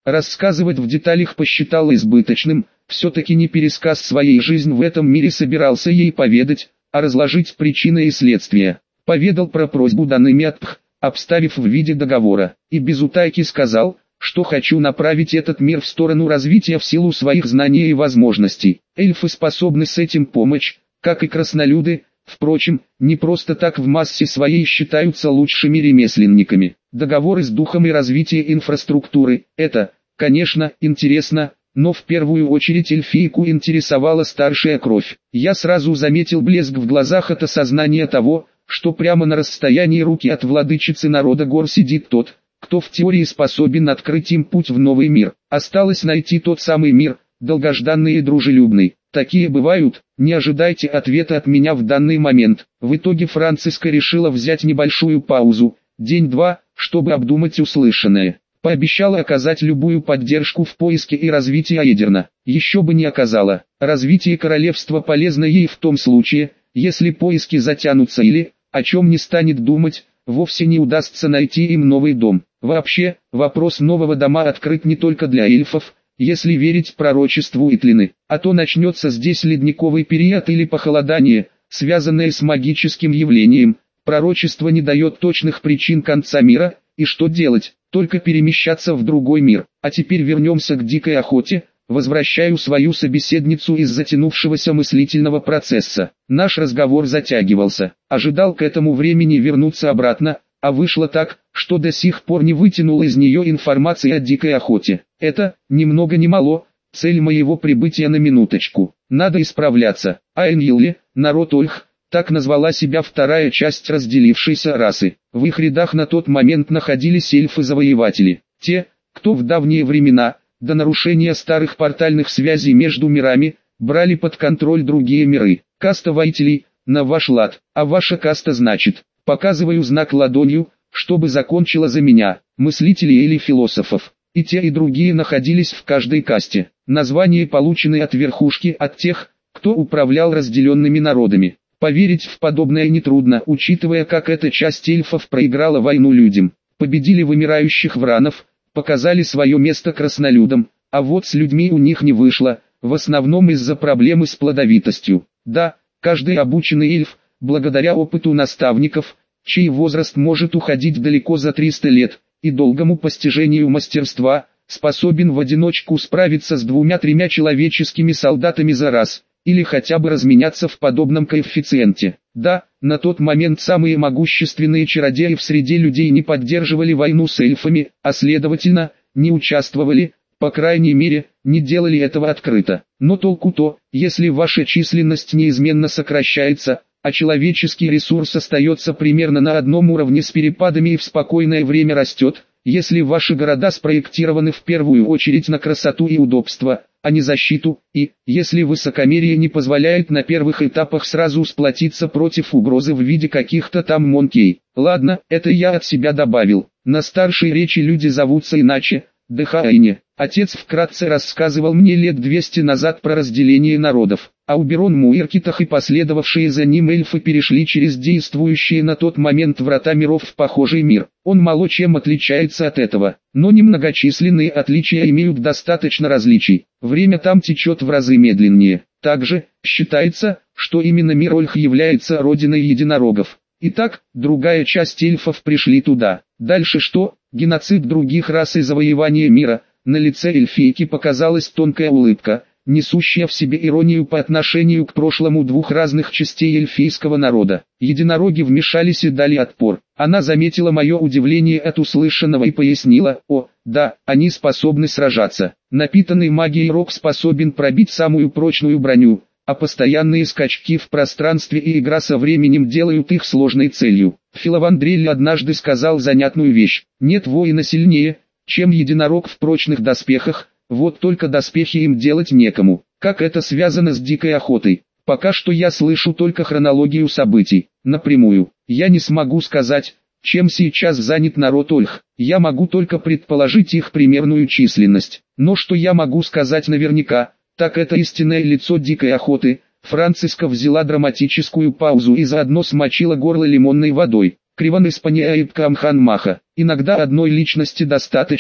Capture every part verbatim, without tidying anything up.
рассказывать в деталях посчитал избыточным, все-таки не пересказ своей жизни в этом мире собирался ей поведать, а разложить причины и следствия. Поведал про просьбу данными от Пх, обставив в виде договора, и без утайки сказал, что хочу направить этот мир в сторону развития в силу своих знаний и возможностей. Эльфы способны с этим помочь, как и краснолюды, впрочем, не просто так в массе своей считаются лучшими ремесленниками. Договоры с духом и развитие инфраструктуры – это, конечно, интересно, но в первую очередь эльфийку интересовала старшая кровь. Я сразу заметил блеск в глазах от осознания того, что прямо на расстоянии руки от владычицы народа гор сидит тот, кто в теории способен открыть им путь в новый мир. Осталось найти тот самый мир, долгожданный и дружелюбный. Такие бывают, не ожидайте ответа от меня в данный момент. В итоге Франциска решила взять небольшую паузу, день-два, чтобы обдумать услышанное. Пообещала оказать любую поддержку в поиске и развитии Аэдерна. Еще бы не оказала. Развитие королевства полезно ей в том случае, если поиски затянутся или, о чем не станет думать, вовсе не удастся найти им новый дом. Вообще, вопрос нового дома открыт не только для эльфов, если верить пророчеству Итлины, а то начнется здесь ледниковый период или похолодание, связанное с магическим явлением. Пророчество не дает точных причин конца мира, и что делать, только перемещаться в другой мир. А теперь вернемся к дикой охоте. Возвращаю свою собеседницу из затянувшегося мыслительного процесса. Наш разговор затягивался, ожидал к этому времени вернуться обратно, а вышло так, что до сих пор не вытянул из нее информации о дикой охоте. Это, ни много ни мало, цель моего прибытия на минуточку. Надо исправляться. Айньилли, народ Ольх, так назвала себя вторая часть разделившейся расы. В их рядах на тот момент находились эльфы-завоеватели. Те, кто в давние времена, до нарушения старых портальных связей между мирами, брали под контроль другие миры. Каста воителей, на ваш лад, а ваша каста значит, показываю знак ладонью, чтобы закончила за меня, мыслителей или философов. И те и другие находились в каждой касте. Названия получены от верхушки, от тех, кто управлял разделенными народами. Поверить в подобное нетрудно, учитывая, как эта часть эльфов проиграла войну людям. Победили вымирающих вранов, показали свое место краснолюдам, а вот с людьми у них не вышло, в основном из-за проблемы с плодовитостью. Да, каждый обученный эльф, благодаря опыту наставников, чей возраст может уходить далеко за триста лет, и долгому постижению мастерства, способен в одиночку справиться с двумя-тремя человеческими солдатами за раз, или хотя бы разменяться в подобном коэффициенте. Да, на тот момент самые могущественные чародеи в среде людей не поддерживали войну с эльфами, а следовательно, не участвовали, по крайней мере, не делали этого открыто. Но толку то, если ваша численность неизменно сокращается, а человеческий ресурс остается примерно на одном уровне с перепадами и в спокойное время растет, если ваши города спроектированы в первую очередь на красоту и удобство, а не защиту, и, если высокомерие не позволяет на первых этапах сразу сплотиться против угрозы в виде каких-то там монкей. Ладно, это я от себя добавил. На старшей речи люди зовутся иначе, Дехаэне. Отец вкратце рассказывал мне лет двести назад про разделение народов. А Уберон Муиркитах и последовавшие за ним эльфы перешли через действующие на тот момент врата миров в похожий мир. Он мало чем отличается от этого, но немногочисленные отличия имеют достаточно различий. Время там течет в разы медленнее. Также, считается, что именно мир Ольх является родиной единорогов. Итак, другая часть эльфов пришли туда. Дальше что? Геноцид других рас и завоевание мира. На лице эльфийки показалась тонкая улыбка, несущая в себе иронию по отношению к прошлому двух разных частей эльфийского народа. Единороги вмешались и дали отпор. Она заметила мое удивление от услышанного и пояснила: «О, да, они способны сражаться. Напитанный магией рог способен пробить самую прочную броню, а постоянные скачки в пространстве и игра со временем делают их сложной целью». Филовандрель однажды сказал занятную вещь: «Нет воина сильнее, чем единорог в прочных доспехах, вот только доспехи им делать некому». Как это связано с дикой охотой? Пока что я слышу только хронологию событий, напрямую. Я не смогу сказать, чем сейчас занят народ Ольх. Я могу только предположить их примерную численность. Но что я могу сказать наверняка, так это истинное лицо дикой охоты. Франциска взяла драматическую паузу и заодно смочила горло лимонной водой. Криван испаняет Камхан Маха. Иногда одной личности достаточно,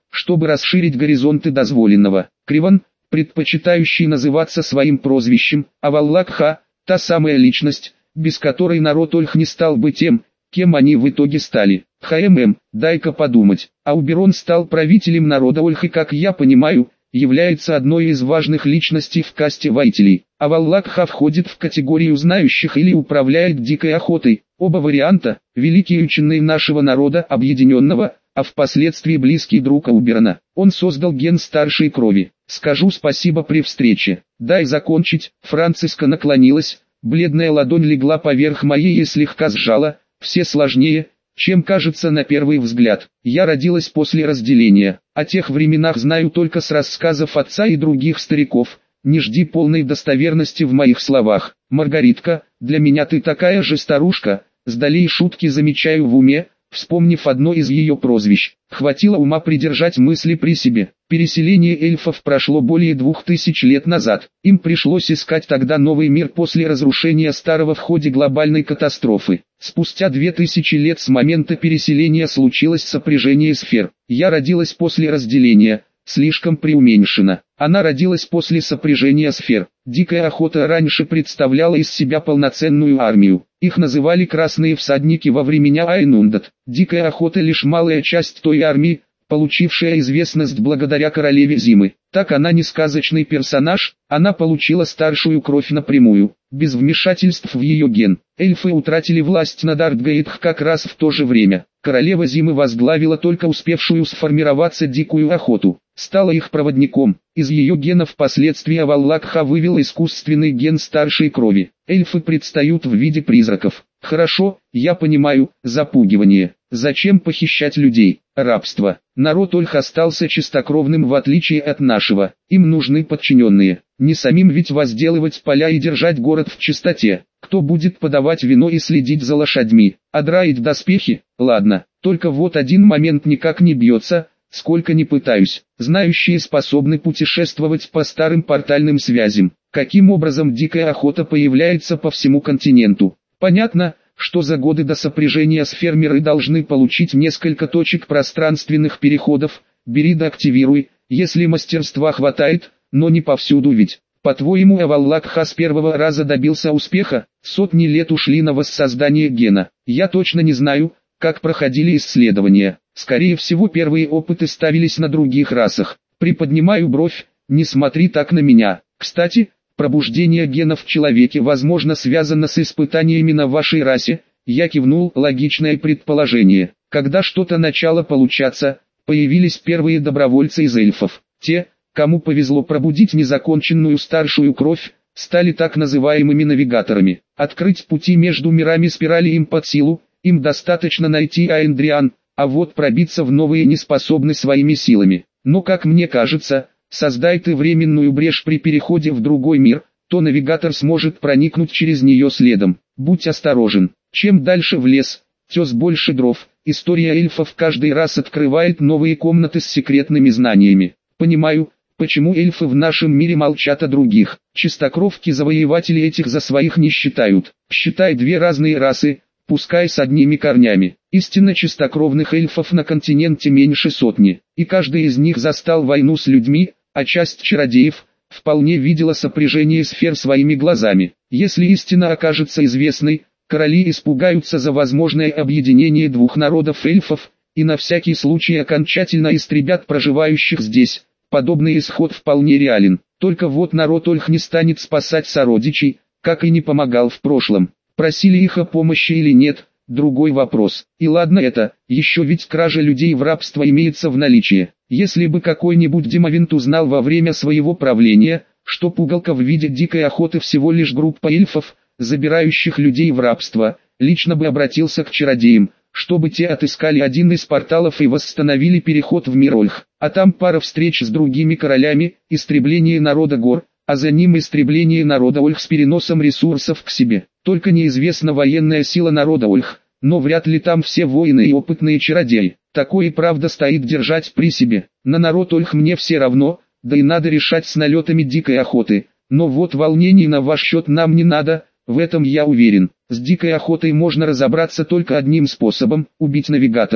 чтобы расширить горизонты дозволенного. Криван, предпочитающий называться своим прозвищем, Аваллакха, та самая личность, без которой народ Ольх не стал бы тем, кем они в итоге стали. ХММ, дай-ка подумать. Ауберон стал правителем народа Ольх и, как я понимаю, является одной из важных личностей в касте воителей. Аваллакха входит в категорию знающих или управляет дикой охотой. Оба варианта – великий ученый нашего народа объединенного, а впоследствии близкий друг Ауберона. Он создал ген старшей крови. Скажу спасибо при встрече. Дай закончить. Франциска наклонилась, бледная ладонь легла поверх моей и слегка сжала. Все сложнее, чем кажется на первый взгляд. Я родилась после разделения. О тех временах знаю только с рассказов отца и других стариков. Не жди полной достоверности в моих словах. Маргаритка, для меня ты такая же старушка. Сдали и шутки замечаю в уме, вспомнив одно из ее прозвищ. Хватило ума придержать мысли при себе. Переселение эльфов прошло более двух тысяч лет назад. Им пришлось искать тогда новый мир после разрушения старого в ходе глобальной катастрофы. Спустя две тысячи лет с момента переселения случилось сопряжение сфер. Я родилась после разделения, слишком преуменьшено. Она родилась после сопряжения сфер. Дикая охота раньше представляла из себя полноценную армию. Их называли красные всадники во времена Айнундат. Дикая охота лишь малая часть той армии, получившая известность благодаря королеве Зимы. Так она не сказочный персонаж, она получила старшую кровь напрямую, без вмешательств в ее ген. Эльфы утратили власть над Ардгейтх как раз в то же время. Королева Зимы возглавила только успевшую сформироваться дикую охоту, стала их проводником. Из ее гена впоследствии Аваллакха вывел искусственный ген старшей крови. Эльфы предстают в виде призраков. Хорошо, я понимаю, запугивание. Зачем похищать людей? Рабство. Народ Ольх остался чистокровным в отличие от нашего. Им нужны подчиненные. Не самим ведь возделывать поля и держать город в чистоте. Кто будет подавать вино и следить за лошадьми? А драить доспехи? Ладно, только вот один момент никак не бьется, сколько ни пытаюсь. Знающие способны путешествовать по старым портальным связям. Каким образом дикая охота появляется по всему континенту? Понятно, что за годы до сопряжения с фермеры должны получить несколько точек пространственных переходов. Бери да активируй, если мастерства хватает, но не повсюду ведь. По-твоему, Аваллакха с первого раза добился успеха? Сотни лет ушли на воссоздание гена. Я точно не знаю, как проходили исследования. Скорее всего, первые опыты ставились на других расах. Приподнимаю бровь, не смотри так на меня. Кстати, пробуждение генов в человеке возможно связано с испытаниями на вашей расе. Я кивнул, логичное предположение. Когда что-то начало получаться, появились первые добровольцы из эльфов. Те, кому повезло пробудить незаконченную старшую кровь, стали так называемыми навигаторами. Открыть пути между мирами спирали им под силу, им достаточно найти Аэндриан, а вот пробиться в новые не способны своими силами. Но, как мне кажется, создай ты временную брешь при переходе в другой мир, то навигатор сможет проникнуть через нее следом. Будь осторожен. Чем дальше в лес, тем больше дров. История эльфов каждый раз открывает новые комнаты с секретными знаниями. Понимаю, почему эльфы в нашем мире молчат о других. Чистокровки-завоеватели этих за своих не считают. Считай две разные расы, пускай с одними корнями. Истинно чистокровных эльфов на континенте меньше сотни, и каждый из них застал войну с людьми, а часть чародеев вполне видела сопряжение сфер своими глазами. Если истина окажется известной, короли испугаются за возможное объединение двух народов эльфов, и на всякий случай окончательно истребят проживающих здесь. Подобный исход вполне реален. Только вот народ Ольх не станет спасать сородичей, как и не помогал в прошлом. Просили их о помощи или нет, другой вопрос. И ладно это, еще ведь кража людей в рабство имеется в наличии. Если бы какой-нибудь Демавент узнал во время своего правления, что пугалка в виде дикой охоты всего лишь группа эльфов, забирающих людей в рабство, лично бы обратился к чародеям, чтобы те отыскали один из порталов и восстановили переход в мир Ольх. А там пара встреч с другими королями, истребление народа гор, а за ним истребление народа Ольх с переносом ресурсов к себе. Только неизвестна военная сила народа Ольх, но вряд ли там все воины и опытные чародеи. Такое и правда стоит держать при себе. На народ Ольх мне все равно, да и надо решать с налетами дикой охоты. Но вот волнений на ваш счет нам не надо, в этом я уверен. С дикой охотой можно разобраться только одним способом – убить навигаторов.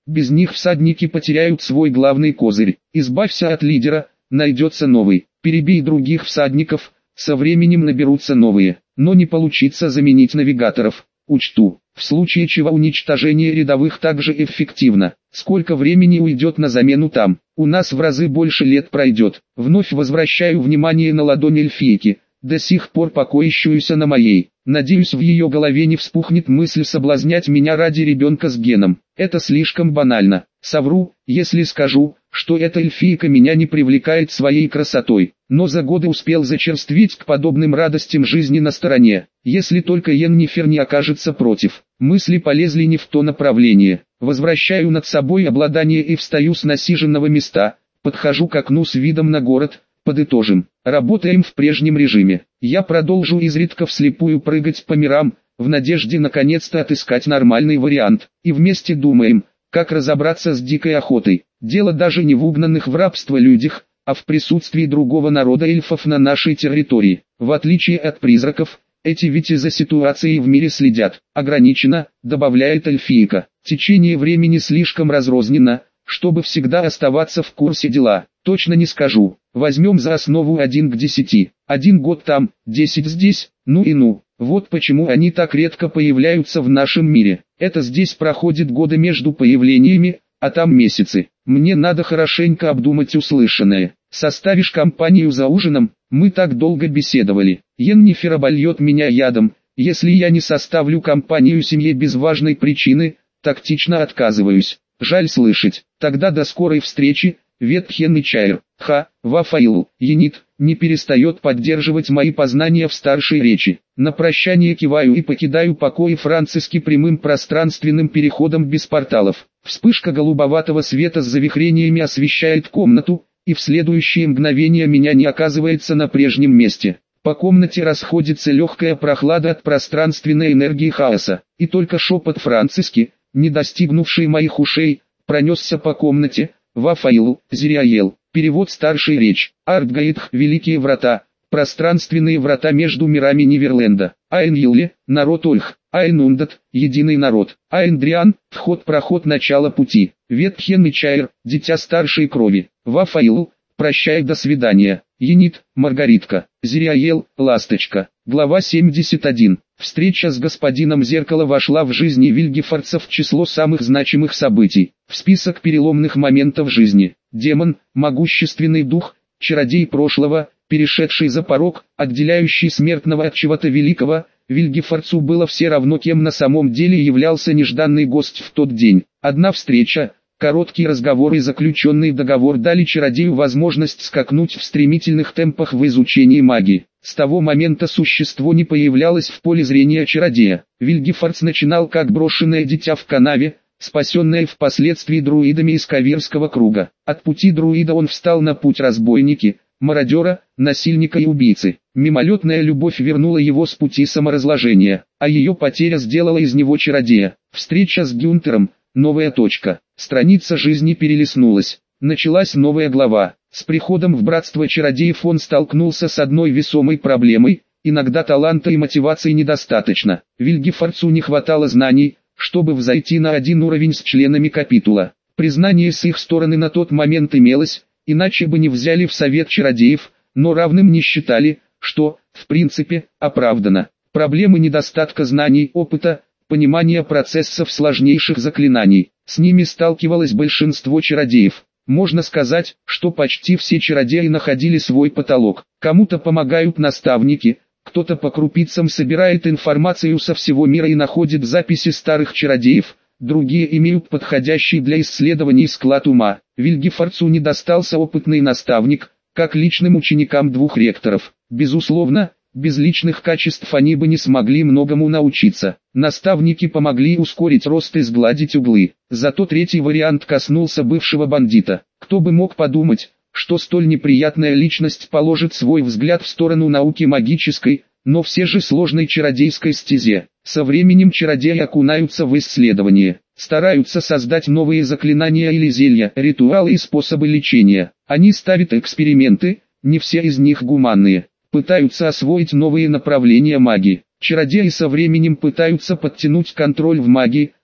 Без них всадники потеряют свой главный козырь. Избавься от лидера, найдется новый. Перебей других всадников, со временем наберутся новые. Но не получится заменить навигаторов. Учту, в случае чего уничтожение рядовых также эффективно. Сколько времени уйдет на замену там? У нас в разы больше лет пройдет. Вновь возвращаю внимание на ладонь эльфийки, до сих пор покоящуюся на моей. Надеюсь, в ее голове не вспухнет мысль соблазнять меня ради ребенка с геном. Это слишком банально. Совру, если скажу, что эта эльфийка меня не привлекает своей красотой, но за годы успел зачерстветь к подобным радостям жизни на стороне. Если только Йеннифер не окажется против. Мысли полезли не в то направление. Возвращаю над собой обладание и встаю с насиженного места, подхожу к окну с видом на город. Подытожим, работаем в прежнем режиме. Я продолжу изредка вслепую прыгать по мирам, в надежде наконец-то отыскать нормальный вариант. И вместе думаем, как разобраться с дикой охотой. Дело даже не в угнанных в рабство людях, а в присутствии другого народа эльфов на нашей территории. В отличие от призраков, эти ведь и за ситуацией в мире следят. Ограничено, добавляет эльфийка. Течение времени слишком разрознено, чтобы всегда оставаться в курсе дела. Точно не скажу. Возьмем за основу один к десяти. Один год там, десять здесь, ну и ну. Вот почему они так редко появляются в нашем мире. Это здесь проходят годы между появлениями, а там месяцы. Мне надо хорошенько обдумать услышанное. Составишь компанию за ужином? Мы так долго беседовали. Йеннифер обольет меня ядом, если я не составлю компанию семье без важной причины. Тактично отказываюсь. Жаль слышать. Тогда до скорой встречи. Ветхен и Чайр. Ха, Вафаил, Енит, не перестает поддерживать мои познания в старшей речи. На прощание киваю и покидаю покои Франциски прямым пространственным переходом без порталов. Вспышка голубоватого света с завихрениями освещает комнату, и в следующее мгновение меня не оказывается на прежнем месте. По комнате расходится легкая прохлада от пространственной энергии хаоса, и только шепот Франциски, не достигнувший моих ушей, пронесся по комнате. Вафаил, Зириаел, перевод старшей речь, Артгаитх, Великие врата, пространственные врата между мирами Неверленда, Айн-Юле, народ Ольх, Айн-Ундат, единый народ, Айн-Дриан, вход-проход начало пути, Ветхен и Чайр, дитя старшей крови, Вафаил, прощай до свидания, Енит, Маргаритка, Зириаел, ласточка, глава семьдесят один. Встреча с господином Зеркало вошла в жизни вильгефордцев в число самых значимых событий. В список переломных моментов жизни. Демон, могущественный дух, чародей прошлого, перешедший за порог, отделяющий смертного от чего-то великого, вильгефордцу было все равно, кем на самом деле являлся нежданный гость в тот день. Одна встреча, короткий разговор и заключенный договор дали чародею возможность скакнуть в стремительных темпах в изучении магии. С того момента существо не появлялось в поле зрения чародея. Вильгефордц начинал как брошенное дитя в канаве, спасенное впоследствии друидами из Каверского круга. От пути друида он встал на путь разбойники, мародера, насильника и убийцы. Мимолетная любовь вернула его с пути саморазложения, а ее потеря сделала из него чародея. Встреча с Гюнтером, новая точка. Страница жизни перелистнулась. Началась новая глава. С приходом в братство чародеев он столкнулся с одной весомой проблемой. Иногда таланта и мотивации недостаточно. Вильгефордцу не хватало знаний, чтобы взойти на один уровень с членами капитула. Признание с их стороны на тот момент имелось, иначе бы не взяли в совет чародеев, но равным не считали, что, в принципе, оправдано. Проблемы недостатка знаний, опыта, понимания процессов сложнейших заклинаний. С ними сталкивалось большинство чародеев. Можно сказать, что почти все чародеи находили свой потолок. Кому-то помогают наставники, кто-то по крупицам собирает информацию со всего мира и находит записи старых чародеев, другие имеют подходящий для исследований склад ума. Вильгефордцу не достался опытный наставник, как личным ученикам двух ректоров. Безусловно, без личных качеств они бы не смогли многому научиться. Наставники помогли ускорить рост и сгладить углы. Зато третий вариант коснулся бывшего бандита. Кто бы мог подумать, что столь неприятная личность положит свой взгляд в сторону науки магической, но все же сложной чародейской стезе. Со временем чародеи окунаются в исследование, стараются создать новые заклинания или зелья, ритуалы и способы лечения. Они ставят эксперименты, не все из них гуманные. Пытаются освоить новые направления магии. Чародеи со временем пытаются подтянуть контроль в магии,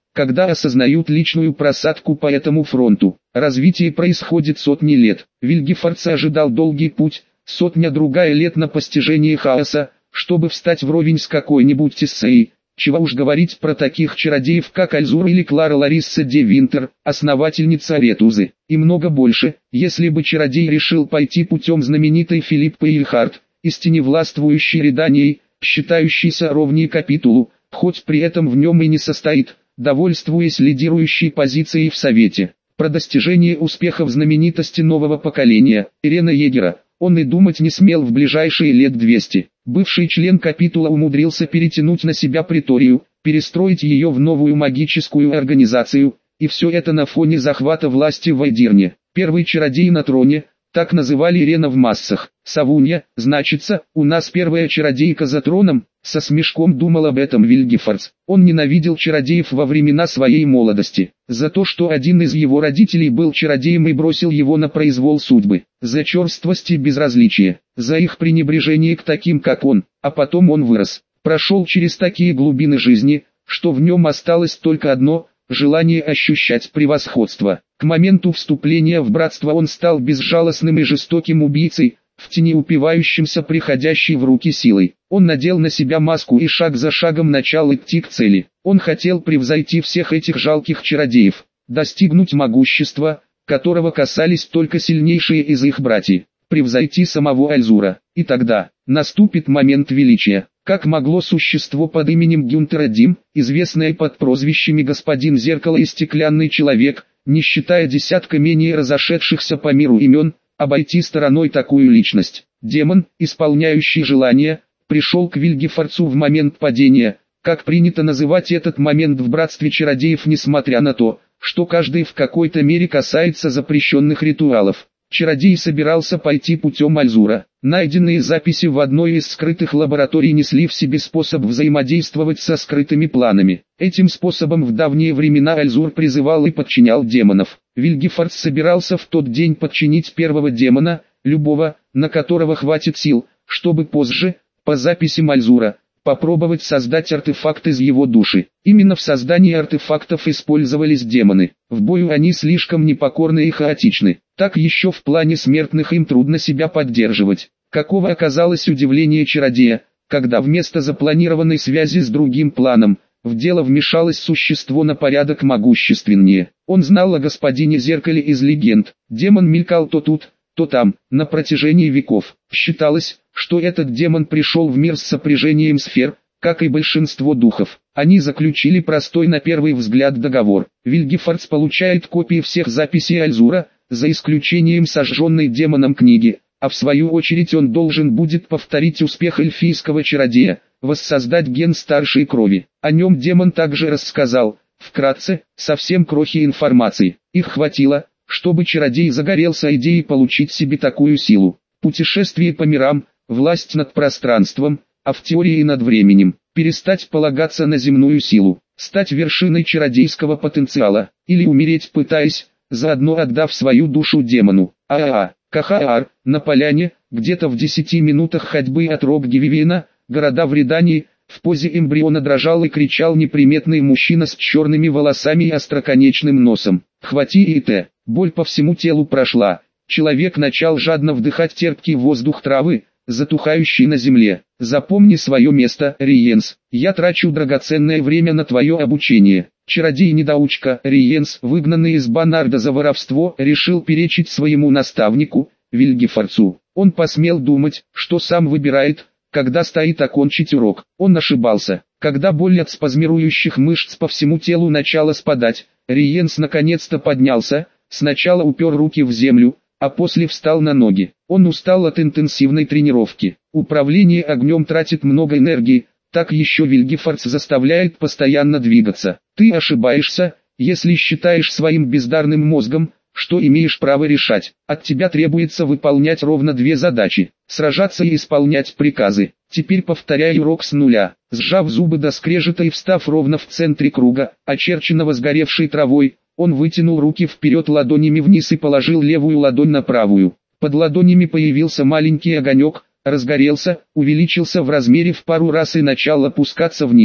когда осознают личную просадку по этому фронту. Развитие происходит сотни лет. Вильгефордс ожидал долгий путь, сотня-другая лет на постижение хаоса, чтобы встать вровень с какой-нибудь Тессеей. Чего уж говорить про таких чародеев, как Альзур или Клара Ларисса де Винтер, основательница Аретузы, и много больше, если бы чародей решил пойти путем знаменитой Филиппы Эйльхарт, из теневластвующей Реданией, считающейся ровней капитулу, хоть при этом в нем и не состоит, довольствуясь лидирующей позицией в Совете. Про достижение успехов знаменитости нового поколения, Ирена Егера, он и думать не смел в ближайшие лет двести. Бывший член капитула умудрился перетянуть на себя приторию, перестроить ее в новую магическую организацию, и все это на фоне захвата власти в Айдирне. Первый чародей на троне, так называли Ирена в массах. Савунья, значится, у нас первая чародейка за троном, со смешком думал об этом Вильгефордс. Он ненавидел чародеев во времена своей молодости, за то, что один из его родителей был чародеем и бросил его на произвол судьбы, за черствость и безразличие, за их пренебрежение к таким как он, а потом он вырос, прошел через такие глубины жизни, что в нем осталось только одно – желание ощущать превосходство. К моменту вступления в братство он стал безжалостным и жестоким убийцей, в тени упивающимся приходящей в руки силой. Он надел на себя маску и шаг за шагом начал идти к цели. Он хотел превзойти всех этих жалких чародеев, достигнуть могущества, которого касались только сильнейшие из их братьев, превзойти самого Альзура. И тогда наступит момент величия. Как могло существо под именем Гюнтера Дим, известное под прозвищами Господин Зеркало и Стеклянный Человек, не считая десятка менее разошедшихся по миру имен, обойти стороной такую личность? Демон, исполняющий желания, пришел к Вильгефордсу в момент падения, как принято называть этот момент в братстве чародеев, несмотря на то, что каждый в какой-то мере касается запрещенных ритуалов. Чародей собирался пойти путем Альзура. Найденные записи в одной из скрытых лабораторий несли в себе способ взаимодействовать со скрытыми планами. Этим способом в давние времена Альзур призывал и подчинял демонов. Вильгефордс собирался в тот день подчинить первого демона, любого, на которого хватит сил, чтобы позже, по записям Альзура, попробовать создать артефакт из его души. Именно в создании артефактов использовались демоны. В бою они слишком непокорны и хаотичны. Так еще в плане смертных им трудно себя поддерживать. Каково оказалось удивление чародея, когда вместо запланированной связи с другим планом, в дело вмешалось существо на порядок могущественнее. Он знал о господине Зеркале из легенд. Демон мелькал то тут, то там, на протяжении веков. Считалось, что этот демон пришел в мир с сопряжением сфер, как и большинство духов. Они заключили простой на первый взгляд договор. Вильгефордс получает копии всех записей Альзура, за исключением сожженной демоном книги, а в свою очередь он должен будет повторить успех эльфийского чародея, воссоздать ген старшей крови. О нем демон также рассказал, вкратце, совсем крохи информации. Их хватило, чтобы чародей загорелся идеей получить себе такую силу. Путешествие по мирам, власть над пространством, а в теории над временем, перестать полагаться на земную силу, стать вершиной чародейского потенциала, или умереть пытаясь, заодно отдав свою душу демону. АА, Кахаар, на поляне, где-то в десяти минутах ходьбы от Рог-Гививена, города в Редании, в позе эмбриона дрожал и кричал неприметный мужчина с черными волосами и остроконечным носом. «Хвати и те!» Боль по всему телу прошла. Человек начал жадно вдыхать терпкий воздух травы, затухающий на земле. «Запомни свое место, Риенс. Я трачу драгоценное время на твое обучение». Чародей-недоучка Риенс, выгнанный из Банарда за воровство, решил перечить своему наставнику, Вильгефордсу. Он посмел думать, что сам выбирает, когда стоит окончить урок. Он ошибался. Когда боль от спазмирующих мышц по всему телу начала спадать, Риенс наконец-то поднялся, сначала упер руки в землю, а после встал на ноги. Он устал от интенсивной тренировки. Управление огнем тратит много энергии, так еще Вильгефордс заставляет постоянно двигаться. Ты ошибаешься, если считаешь своим бездарным мозгом, что имеешь право решать. От тебя требуется выполнять ровно две задачи: сражаться и исполнять приказы. Теперь повторяй урок с нуля. Сжав зубы до скрежета и встав ровно в центре круга, очерченного сгоревшей травой, он вытянул руки вперед ладонями вниз и положил левую ладонь на правую. Под ладонями появился маленький огонек, разгорелся, увеличился в размере в пару раз и начал опускаться вниз.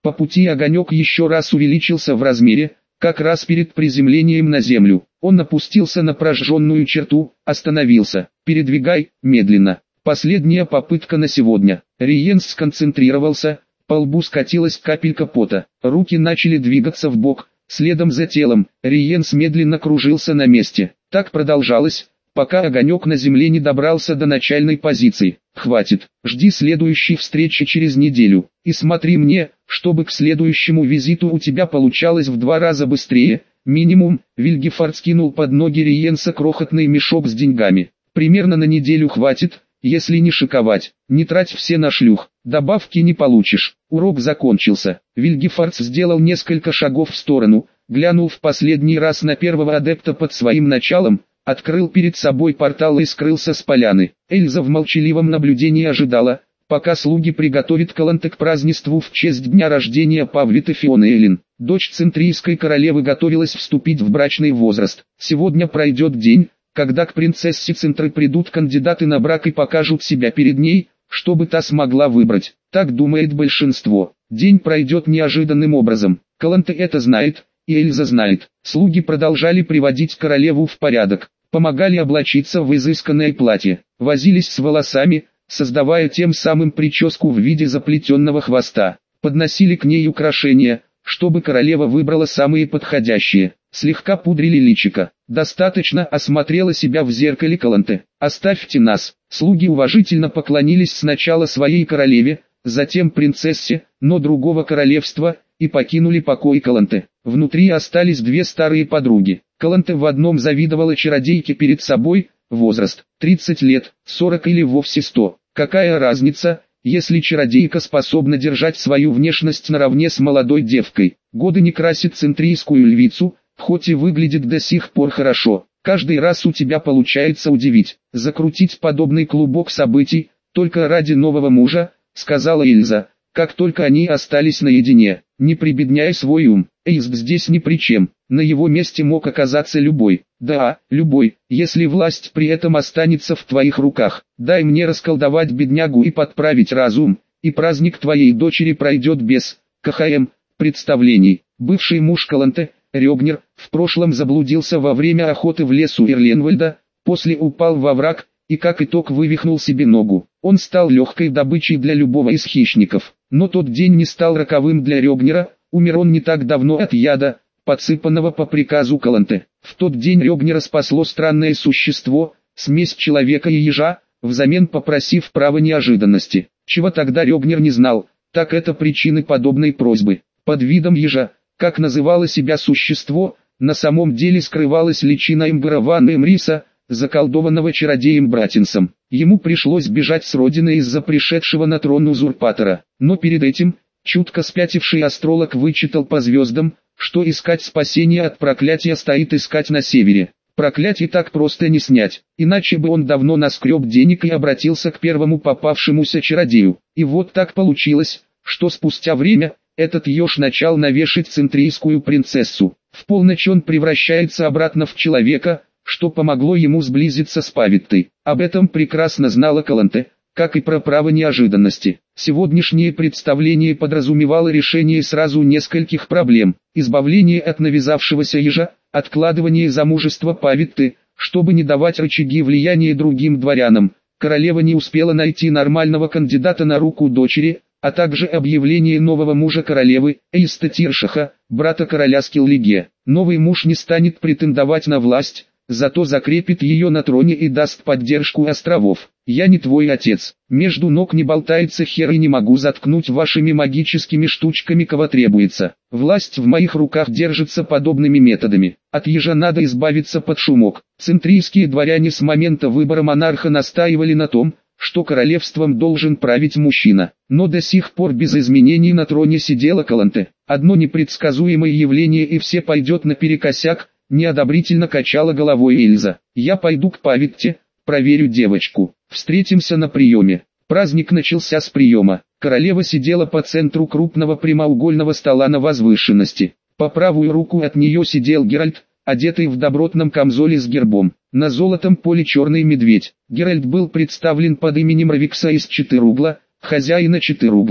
По пути огонек еще раз увеличился в размере, как раз перед приземлением на землю. Он опустился на прожженную черту, остановился. «Передвигай, медленно. Последняя попытка на сегодня». Риенс сконцентрировался, по лбу скатилась капелька пота. Руки начали двигаться вбок, следом за телом. Риенс медленно кружился на месте. Так продолжалось, пока огонек на земле не добрался до начальной позиции. «Хватит, жди следующей встречи через неделю. И смотри мне, чтобы к следующему визиту у тебя получалось в два раза быстрее, минимум». Вильгефорд скинул под ноги Риенса крохотный мешок с деньгами. «Примерно на неделю хватит, если не шиковать. Не трать все на шлюх, добавки не получишь». Урок закончился. Вильгефорд сделал несколько шагов в сторону, глянул в последний раз на первого адепта под своим началом, открыл перед собой портал и скрылся с поляны. Эльза в молчаливом наблюдении ожидала, пока слуги приготовят каланте к празднеству в честь дня рождения Павлиты Фионы Эллин. Дочь центрийской королевы готовилась вступить в брачный возраст. Сегодня пройдет день, когда к принцессе Центры придут кандидаты на брак и покажут себя перед ней, чтобы та смогла выбрать. Так думает большинство. День пройдет неожиданным образом. Каланте это знает, и Эльза знает. Слуги продолжали приводить королеву в порядок, помогали облачиться в изысканное платье, возились с волосами, создавая тем самым прическу в виде заплетенного хвоста, подносили к ней украшения, чтобы королева выбрала самые подходящие, слегка пудрили личико. «Достаточно», — осмотрела себя в зеркале Каланте. «Оставьте нас». Слуги уважительно поклонились сначала своей королеве, затем принцессе, но другого королевства, и покинули покои Каланте. Внутри остались две старые подруги. Каланте в одном завидовала чародейке перед собой: возраст тридцать лет, сорок или вовсе сто. Какая разница, если чародейка способна держать свою внешность наравне с молодой девкой. Годы не красит центрийскую львицу, хоть и выглядит до сих пор хорошо. Каждый раз у тебя получается удивить, закрутить подобный клубок событий, только ради нового мужа, сказала Эльза, как только они остались наедине. Не прибедняй свой ум, Эйст здесь ни при чем, на его месте мог оказаться любой. Да, любой, если власть при этом останется в твоих руках. Дай мне расколдовать беднягу и подправить разум, и праздник твоей дочери пройдет без КХМ представлений. Бывший муж Каланте, Рёгнер, в прошлом заблудился во время охоты в лесу Ирленвальда, после упал во враг, и как итог вывихнул себе ногу. Он стал легкой добычей для любого из хищников. Но тот день не стал роковым для Рёгнера, умер он не так давно от яда, подсыпанного по приказу Каланте. В тот день Рёгнера спасло странное существо, смесь человека и ежа, взамен попросив права неожиданности. Чего тогда Рёгнер не знал, так это причины подобной просьбы. Под видом ежа, как называло себя существо, на самом деле скрывалась личина Имгара ван Эмриса, заколдованного чародеем Братинсом. Ему пришлось бежать с родины из-за пришедшего на трон узурпатора. Но перед этим, чутко спятивший астролог вычитал по звездам, что искать спасения от проклятия стоит искать на севере. Проклятие так просто не снять, иначе бы он давно наскреб денег и обратился к первому попавшемуся чародею. И вот так получилось, что спустя время, этот еж начал навешать центрийскую принцессу. В полночь он превращается обратно в человека, что помогло ему сблизиться с Павиттой. Об этом прекрасно знала Каланте, как и про право неожиданности. Сегодняшнее представление подразумевало решение сразу нескольких проблем: избавление от навязавшегося ежа, откладывание замужества Павитты, чтобы не давать рычаги влияния другим дворянам. Королева не успела найти нормального кандидата на руку дочери, а также объявление нового мужа королевы, Эйста Тиршаха, брата короля Скиллиге. Новый муж не станет претендовать на власть, зато закрепит ее на троне и даст поддержку островов. Я не твой отец, между ног не болтается хер и не могу заткнуть вашими магическими штучками кого требуется. Власть в моих руках держится подобными методами. От ежа надо избавиться под шумок. Центрийские дворяне с момента выбора монарха настаивали на том, что королевством должен править мужчина. Но до сих пор без изменений на троне сидела Каланте. Одно непредсказуемое явление и все пойдет наперекосяк, неодобрительно качала головой Эльза. Я пойду к Павитте, проверю девочку. Встретимся на приеме. Праздник начался с приема. Королева сидела по центру крупного прямоугольного стола на возвышенности. По правую руку от нее сидел Геральт, одетый в добротном камзоле с гербом. На золотом поле черный медведь. Геральт был представлен под именем Равикса из Четыругла, хозяина Четыругла.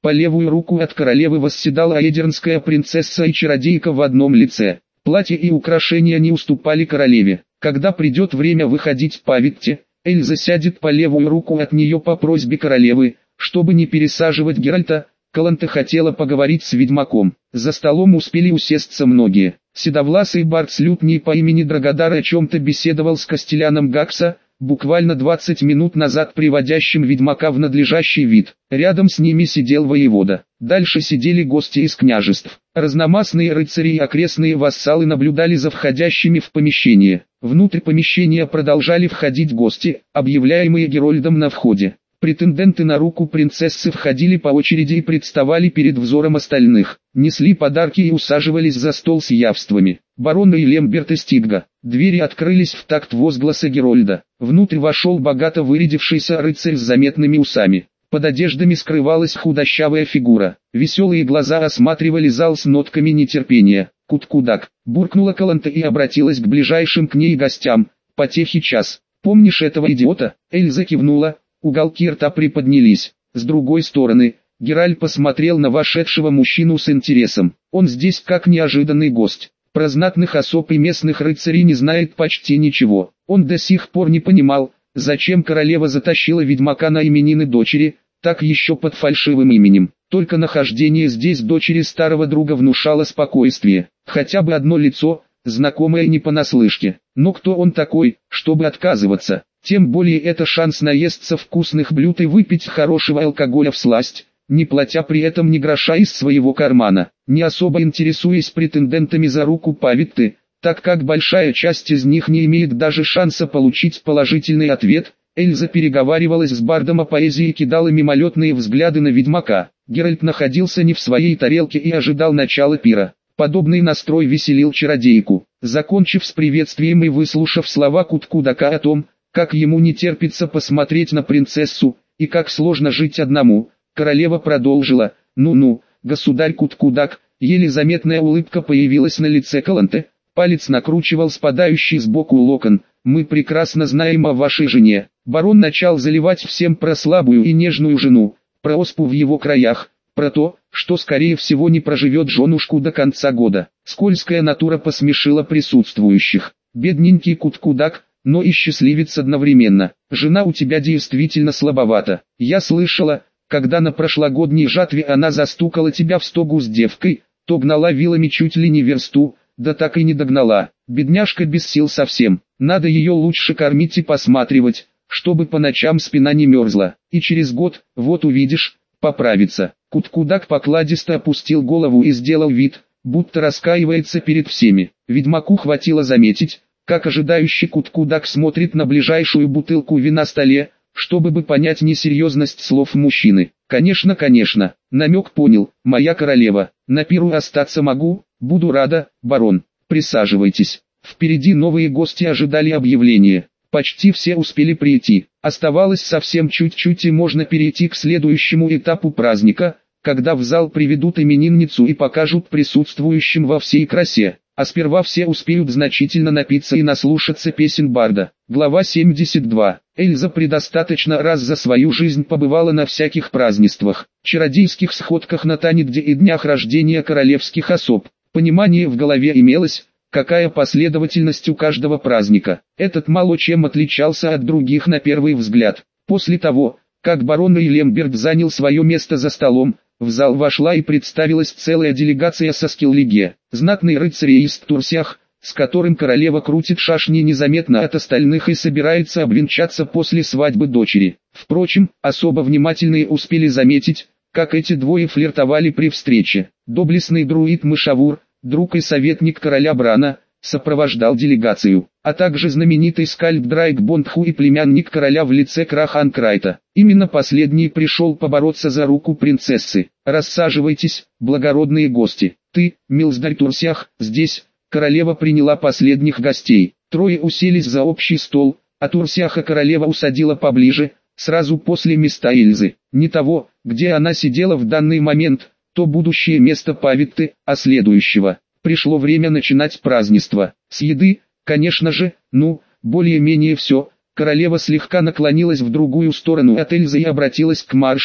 По левую руку от королевы восседала аэдернская принцесса и чародейка в одном лице. Платье и украшения не уступали королеве. Когда придет время выходить по Витте, Эльза сядет по левую руку от нее по просьбе королевы, чтобы не пересаживать Геральта. Каланте хотела поговорить с ведьмаком. За столом успели усесться многие. Седовласый бард с лютней по имени Драгодар о чем-то беседовал с Костеляном Гакса, буквально двадцать минут назад приводящим ведьмака в надлежащий вид. Рядом с ними сидел воевода. Дальше сидели гости из княжеств. Разномастные рыцари и окрестные вассалы наблюдали за входящими в помещение. Внутрь помещения продолжали входить гости, объявляемые Герольдом на входе. Претенденты на руку принцессы входили по очереди и представали перед взором остальных, несли подарки и усаживались за стол с явствами. Барон и Лемберт и Стигга. Двери открылись в такт возгласа Герольда. Внутрь вошел богато вырядившийся рыцарь с заметными усами. Под одеждами скрывалась худощавая фигура. Веселые глаза осматривали зал с нотками нетерпения. «Куткудак!» — буркнула Каланте и обратилась к ближайшим к ней гостям. «Потехи час. Помнишь этого идиота?» Эльза кивнула. Уголки рта приподнялись. С другой стороны, Геральт посмотрел на вошедшего мужчину с интересом. Он здесь как неожиданный гость. Про знатных особ и местных рыцарей не знает почти ничего. Он до сих пор не понимал, зачем королева затащила ведьмака на именины дочери, так еще под фальшивым именем. Только нахождение здесь дочери старого друга внушало спокойствие. Хотя бы одно лицо, знакомое не понаслышке. Но кто он такой, чтобы отказываться? Тем более это шанс наесться вкусных блюд и выпить хорошего алкоголя всласть, не платя при этом ни гроша из своего кармана, не особо интересуясь претендентами за руку Павитты, так как большая часть из них не имеет даже шанса получить положительный ответ. Эльза переговаривалась с бардом о поэзии и кидала мимолетные взгляды на ведьмака. Геральт находился не в своей тарелке и ожидал начала пира. Подобный настрой веселил чародейку. Закончив с приветствием и выслушав слова Куткудака о том, как ему не терпится посмотреть на принцессу, и как сложно жить одному, королева продолжила: «Ну-ну, государь Куткудак». Еле заметная улыбка появилась на лице Каланте, палец накручивал спадающий сбоку локон. «Мы прекрасно знаем о вашей жене». Барон начал заливать всем про слабую и нежную жену, про оспу в его краях, про то, что скорее всего не проживет женушку до конца года. Скользкая натура посмешила присутствующих. «Бедненький Куткудак, но и счастливец одновременно. Жена у тебя действительно слабовата. Я слышала, когда на прошлогодней жатве она застукала тебя в стогу с девкой, то гнала вилами чуть ли не версту, да так и не догнала. Бедняжка без сил совсем. Надо ее лучше кормить и посматривать, чтобы по ночам спина не мерзла. И через год, вот увидишь, поправится». Куткудак покладисто опустил голову и сделал вид, будто раскаивается перед всеми. Ведьмаку хватило заметить, как ожидающий Куткудак смотрит на ближайшую бутылку вина на столе, чтобы бы понять несерьезность слов мужчины. «Конечно, конечно, намек понял, моя королева, на пиру остаться могу, буду рада, барон, присаживайтесь». Впереди новые гости ожидали объявления. Почти все успели прийти, оставалось совсем чуть-чуть и можно перейти к следующему этапу праздника, когда в зал приведут именинницу и покажут присутствующим во всей красе. А сперва все успеют значительно напиться и наслушаться песен барда. Глава семьдесят два. Эльза предостаточно раз за свою жизнь побывала на всяких празднествах, чародейских сходках на Танигде и днях рождения королевских особ. Понимание в голове имелось, какая последовательность у каждого праздника. Этот мало чем отличался от других на первый взгляд. После того, как барон Эйлемберг занял свое место за столом, в зал вошла и представилась целая делегация со Скиллиге. Знатный рыцарь из Турсях, с которым королева крутит шашни незаметно от остальных и собирается обвенчаться после свадьбы дочери. Впрочем, особо внимательные успели заметить, как эти двое флиртовали при встрече. Доблестный друид Мышавур, друг и советник короля Брана, сопровождал делегацию, а также знаменитый скальд Драйк Бондху и племянник короля в лице Крахан Крайта. Именно последний пришел побороться за руку принцессы. «Рассаживайтесь, благородные гости. Ты, Милздарь Турсях, здесь». Королева приняла последних гостей. Трое уселись за общий стол, а Турсяха королева усадила поближе, сразу после места Эльзы. Не того, где она сидела в данный момент, то будущее место Павитты, а следующего. Пришло время начинать празднество. С еды, конечно же, ну, более-менее все. Королева слегка наклонилась в другую сторону от Эльзы и обратилась к маршалу.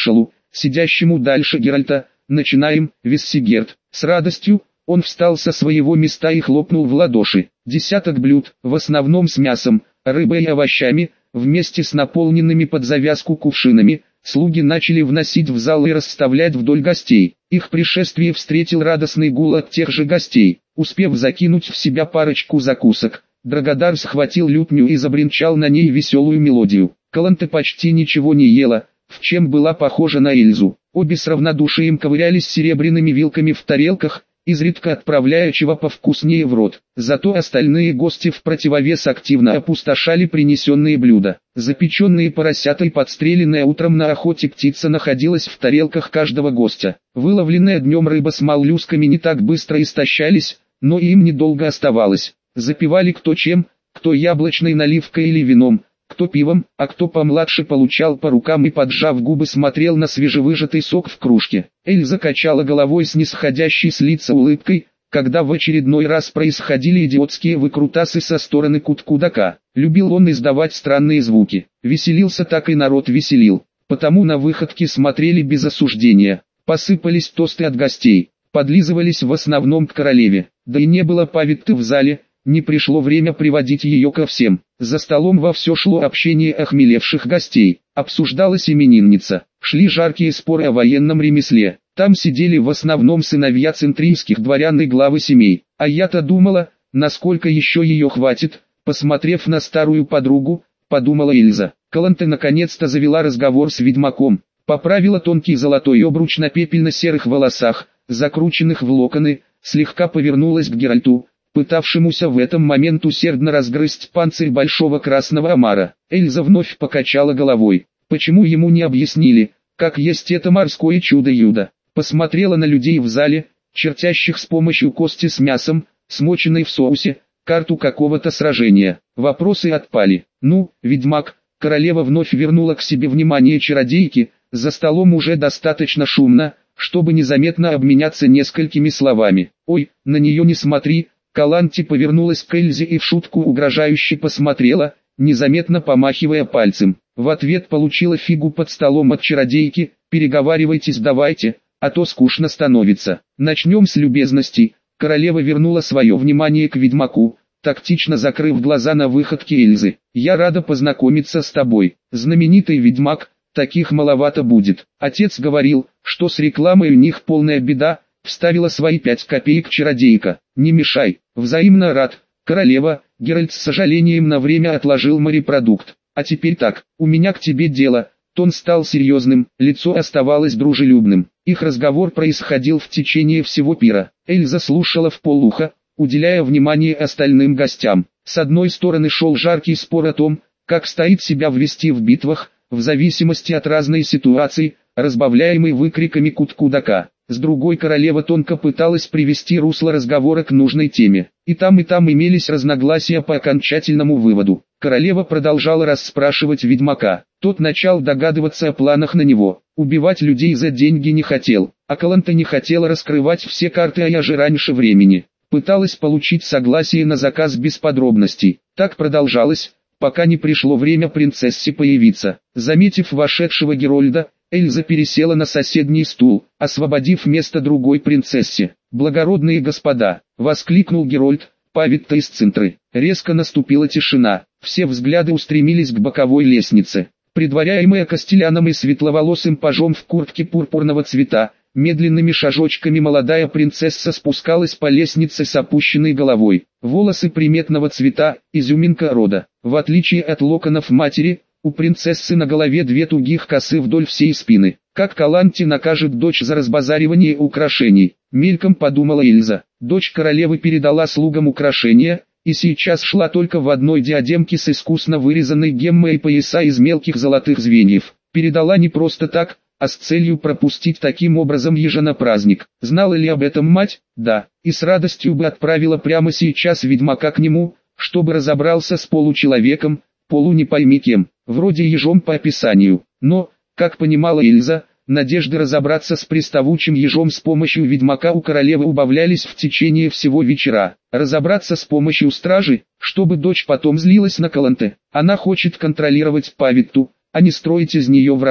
сидящему дальше Геральта: «Начинаем, Виссигерд». С радостью он встал со своего места и хлопнул в ладоши. Десяток блюд, в основном с мясом, рыбой и овощами, вместе с наполненными под завязку кувшинами, слуги начали вносить в зал и расставлять вдоль гостей. Их пришествие встретил радостный гул от тех же гостей. Успев закинуть в себя парочку закусок, Драгодар схватил лютню и забринчал на ней веселую мелодию. Каланте почти ничего не ела, в чем была похожа на Эльзу. Обе с равнодушием ковырялись серебряными вилками в тарелках, изредка отправляя чего повкуснее в рот. Зато остальные гости в противовес активно опустошали принесенные блюда. Запеченные поросята и подстреленная утром на охоте птица находилась в тарелках каждого гостя. Выловленная днем рыба с моллюсками не так быстро истощались, но им недолго оставалось. Запивали кто чем, кто яблочной наливкой или вином, кто пивом, а кто помладше получал по рукам и, поджав губы, смотрел на свежевыжатый сок в кружке. Эльза качала головой с нисходящей с лица улыбкой, когда в очередной раз происходили идиотские выкрутасы со стороны Куткудака. Любил он издавать странные звуки. Веселился так и народ веселил, потому на выходки смотрели без осуждения. Посыпались тосты от гостей, подлизывались в основном к королеве. Да и не было Павитты в зале, не пришло время приводить ее ко всем. За столом вовсю шло общение охмелевших гостей. Обсуждалась именинница. Шли жаркие споры о военном ремесле. Там сидели в основном сыновья центрийских дворян и главы семей. А я-то думала, насколько еще ее хватит. Посмотрев на старую подругу, подумала Эльза. Каланте наконец-то завела разговор с ведьмаком. Поправила тонкий золотой обруч на пепельно-серых волосах, закрученных в локоны, слегка повернулась к Геральту, пытавшемуся в этом момент усердно разгрызть панцирь большого красного омара. Эльза вновь покачала головой. Почему ему не объяснили, как есть это морское чудо-юдо? Посмотрела на людей в зале, чертящих с помощью кости с мясом, смоченной в соусе, карту какого-то сражения. Вопросы отпали. Ну, ведьмак, королева вновь вернула к себе внимание чародейки, за столом уже достаточно шумно, чтобы незаметно обменяться несколькими словами. Ой, на нее не смотри. Каланте повернулась к Эльзе и в шутку угрожающе посмотрела, незаметно помахивая пальцем. В ответ получила фигу под столом от чародейки: «Переговаривайтесь давайте, а то скучно становится. Начнем с любезностей». Королева вернула свое внимание к ведьмаку, тактично закрыв глаза на выходки Эльзы. «Я рада познакомиться с тобой, знаменитый ведьмак, таких маловато будет. Отец говорил, что с рекламой у них полная беда», вставила свои пять копеек чародейка. «Не мешай». «Взаимно рад, королева». Геральт с сожалением на время отложил морепродукт. «А теперь так, у меня к тебе дело». Тон стал серьезным, лицо оставалось дружелюбным. Их разговор происходил в течение всего пира. Эльза слушала вполуха, уделяя внимание остальным гостям. С одной стороны шел жаркий спор о том, как стоит себя ввести в битвах, в зависимости от разной ситуации, разбавляемой выкриками Куткудака. С другой, королева тонко пыталась привести русло разговора к нужной теме. И там и там имелись разногласия по окончательному выводу. Королева продолжала расспрашивать ведьмака. Тот начал догадываться о планах на него. Убивать людей за деньги не хотел, а Каланте не хотела раскрывать все карты, а я же раньше времени. Пыталась получить согласие на заказ без подробностей. Так продолжалось, пока не пришло время принцессе появиться. Заметив вошедшего Герольда, Эльза пересела на соседний стул, освободив место другой принцессе. «Благородные господа!» — воскликнул Герольд, Павитта из Цинтры. Резко наступила тишина, все взгляды устремились к боковой лестнице. Предваряемая Костеляном и светловолосым пажом в куртке пурпурного цвета, медленными шажочками молодая принцесса спускалась по лестнице с опущенной головой. Волосы приметного цвета, изюминка рода. В отличие от локонов матери, у принцессы на голове две тугих косы вдоль всей спины. Как Каланте накажет дочь за разбазаривание украшений? Мельком подумала Эльза. Дочь королевы передала слугам украшения, и сейчас шла только в одной диадемке с искусно вырезанной геммой и пояса из мелких золотых звеньев. Передала не просто так, а с целью пропустить таким образом ежа на праздник. Знала ли об этом мать? Да, и с радостью бы отправила прямо сейчас ведьмака к нему, чтобы разобрался с получеловеком, полу не пойми кем, вроде ежом по описанию. Но, как понимала Эльза, надежды разобраться с приставучим ежом с помощью ведьмака у королевы убавлялись в течение всего вечера. Разобраться с помощью стражи, чтобы дочь потом злилась на Каланте. Она хочет контролировать Павитту, а не строить из нее врага.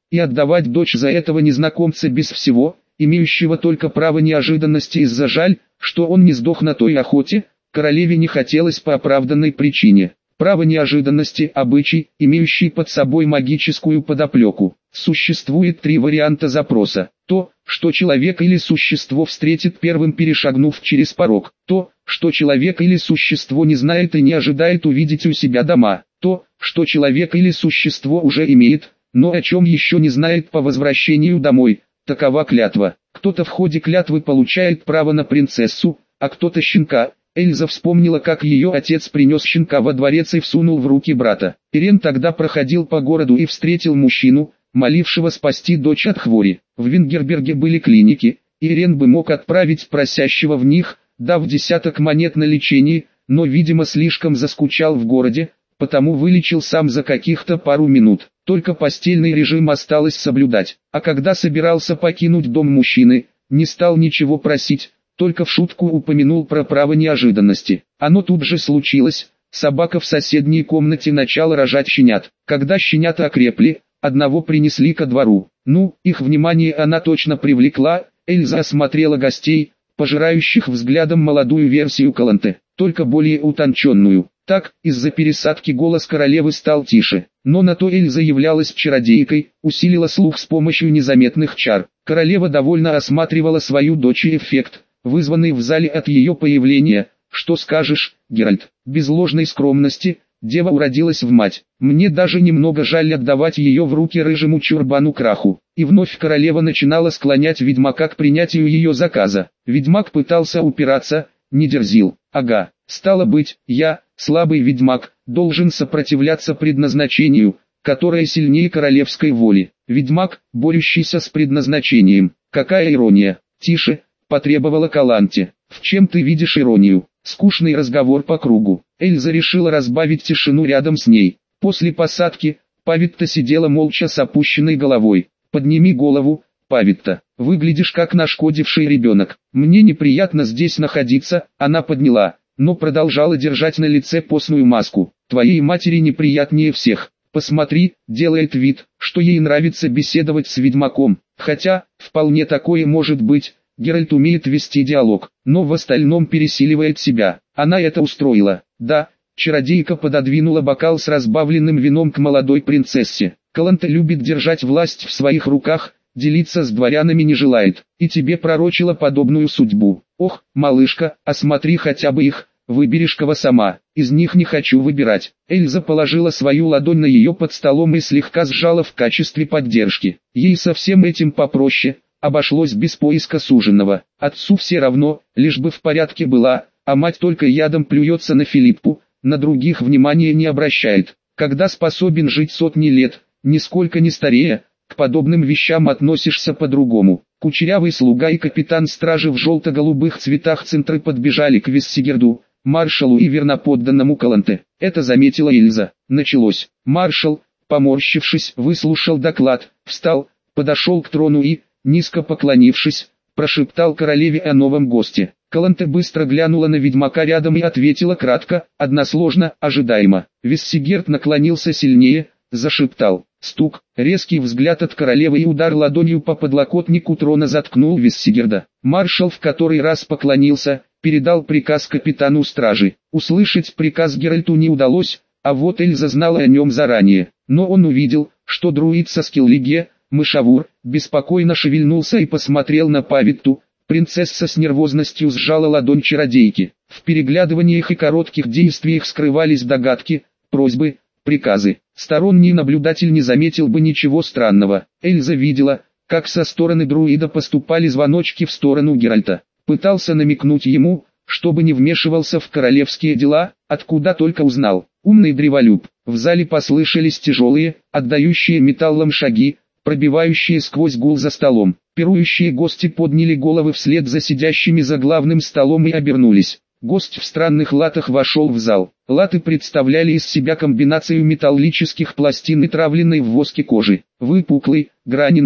и отдавать дочь за этого незнакомца без всего, имеющего только право неожиданности из-за жаль, что он не сдох на той охоте, королеве не хотелось по оправданной причине. Право неожиданности – обычай, имеющий под собой магическую подоплеку. Существует три варианта запроса. То, что человек или существо встретит первым, перешагнув через порог. То, что человек или существо не знает и не ожидает увидеть у себя дома. То, что человек или существо уже имеет, но о чем еще не знает по возвращению домой. Такова клятва. Кто-то в ходе клятвы получает право на принцессу, а кто-то щенка. Эльза вспомнила, как ее отец принес щенка во дворец и всунул в руки брата. Ирен тогда проходил по городу и встретил мужчину, молившего спасти дочь от хвори. В Вингерберге были клиники, и Ирен бы мог отправить просящего в них, дав десяток монет на лечение, но, видимо, слишком заскучал в городе, потому вылечил сам за каких-то пару минут. Только постельный режим осталось соблюдать. А когда собирался покинуть дом мужчины, не стал ничего просить, только в шутку упомянул про право неожиданности. Оно тут же случилось. Собака в соседней комнате начала рожать щенят. Когда щенята окрепли, одного принесли ко двору. Ну, их внимание она точно привлекла. Эльза осмотрела гостей, пожирающих взглядом молодую версию Каланте, только более утонченную. Так, из-за пересадки голос королевы стал тише. Но на то Эльза являлась чародейкой, усилила слух с помощью незаметных чар. Королева довольно осматривала свою дочь, и эффект, вызванный в зале от ее появления. Что скажешь, Геральт? Без ложной скромности, дева уродилась в мать. Мне даже немного жаль отдавать ее в руки рыжему чурбану Краху. И вновь королева начинала склонять ведьмака к принятию ее заказа. Ведьмак пытался упираться, не дерзил. Ага, стало быть, я, слабый ведьмак, должен сопротивляться предназначению, которое сильнее королевской воли. Ведьмак, борющийся с предназначением. Какая ирония. Тише, потребовала Каланте. В чем ты видишь иронию? Скучный разговор по кругу. Эльза решила разбавить тишину рядом с ней. После посадки, Павитта сидела молча с опущенной головой. Подними голову, Павитта. Выглядишь как нашкодивший ребенок. Мне неприятно здесь находиться. Она подняла, но продолжала держать на лице постную маску. Твоей матери неприятнее всех. Посмотри, делает вид, что ей нравится беседовать с ведьмаком. Хотя, вполне такое может быть. Геральт умеет вести диалог, но в остальном пересиливает себя. Она это устроила. Да, чародейка пододвинула бокал с разбавленным вином к молодой принцессе. Каланте любит держать власть в своих руках, делиться с дворянами не желает. И тебе пророчила подобную судьбу. Ох, малышка, осмотри хотя бы их, выберешь кого сама. Из них не хочу выбирать. Эльза положила свою ладонь на ее под столом и слегка сжала в качестве поддержки. Ей со всем этим попроще. Обошлось без поиска суженого. Отцу все равно, лишь бы в порядке была, а мать только ядом плюется на Филиппу, на других внимания не обращает. Когда способен жить сотни лет, нисколько не старея, к подобным вещам относишься по-другому. Кучерявый слуга и капитан стражи в желто-голубых цветах центры подбежали к Виссигерду, маршалу и верноподданному Каланте. Это заметила Эльза. Началось. Маршал, поморщившись, выслушал доклад, встал, подошел к трону и, низко поклонившись, прошептал королеве о новом госте. Каланте быстро глянула на ведьмака рядом и ответила кратко, односложно, ожидаемо. Виссигерд наклонился сильнее, зашептал. Стук, резкий взгляд от королевы и удар ладонью по подлокотнику трона заткнул Виссигерда. Маршал в который раз поклонился, передал приказ капитану стражи. Услышать приказ Геральту не удалось, а вот Эльза знала о нем заранее. Но он увидел, что друид со Скиллиге, Мышавур, беспокойно шевельнулся и посмотрел на Павитту. Принцесса с нервозностью сжала ладонь чародейки. В переглядываниях и коротких действиях скрывались догадки, просьбы, приказы. Сторонний наблюдатель не заметил бы ничего странного. Эльза видела, как со стороны друида поступали звоночки в сторону Геральта. Пытался намекнуть ему, чтобы не вмешивался в королевские дела, откуда только узнал. Умный древолюб. В зале послышались тяжелые, отдающие металлом шаги, пробивающие сквозь гул за столом. Пирующие гости подняли головы вслед за сидящими за главным столом и обернулись. Гость в странных латах вошел в зал. Латы представляли из себя комбинацию металлических пластин и травленной в воске кожи. Выпуклый, граненый,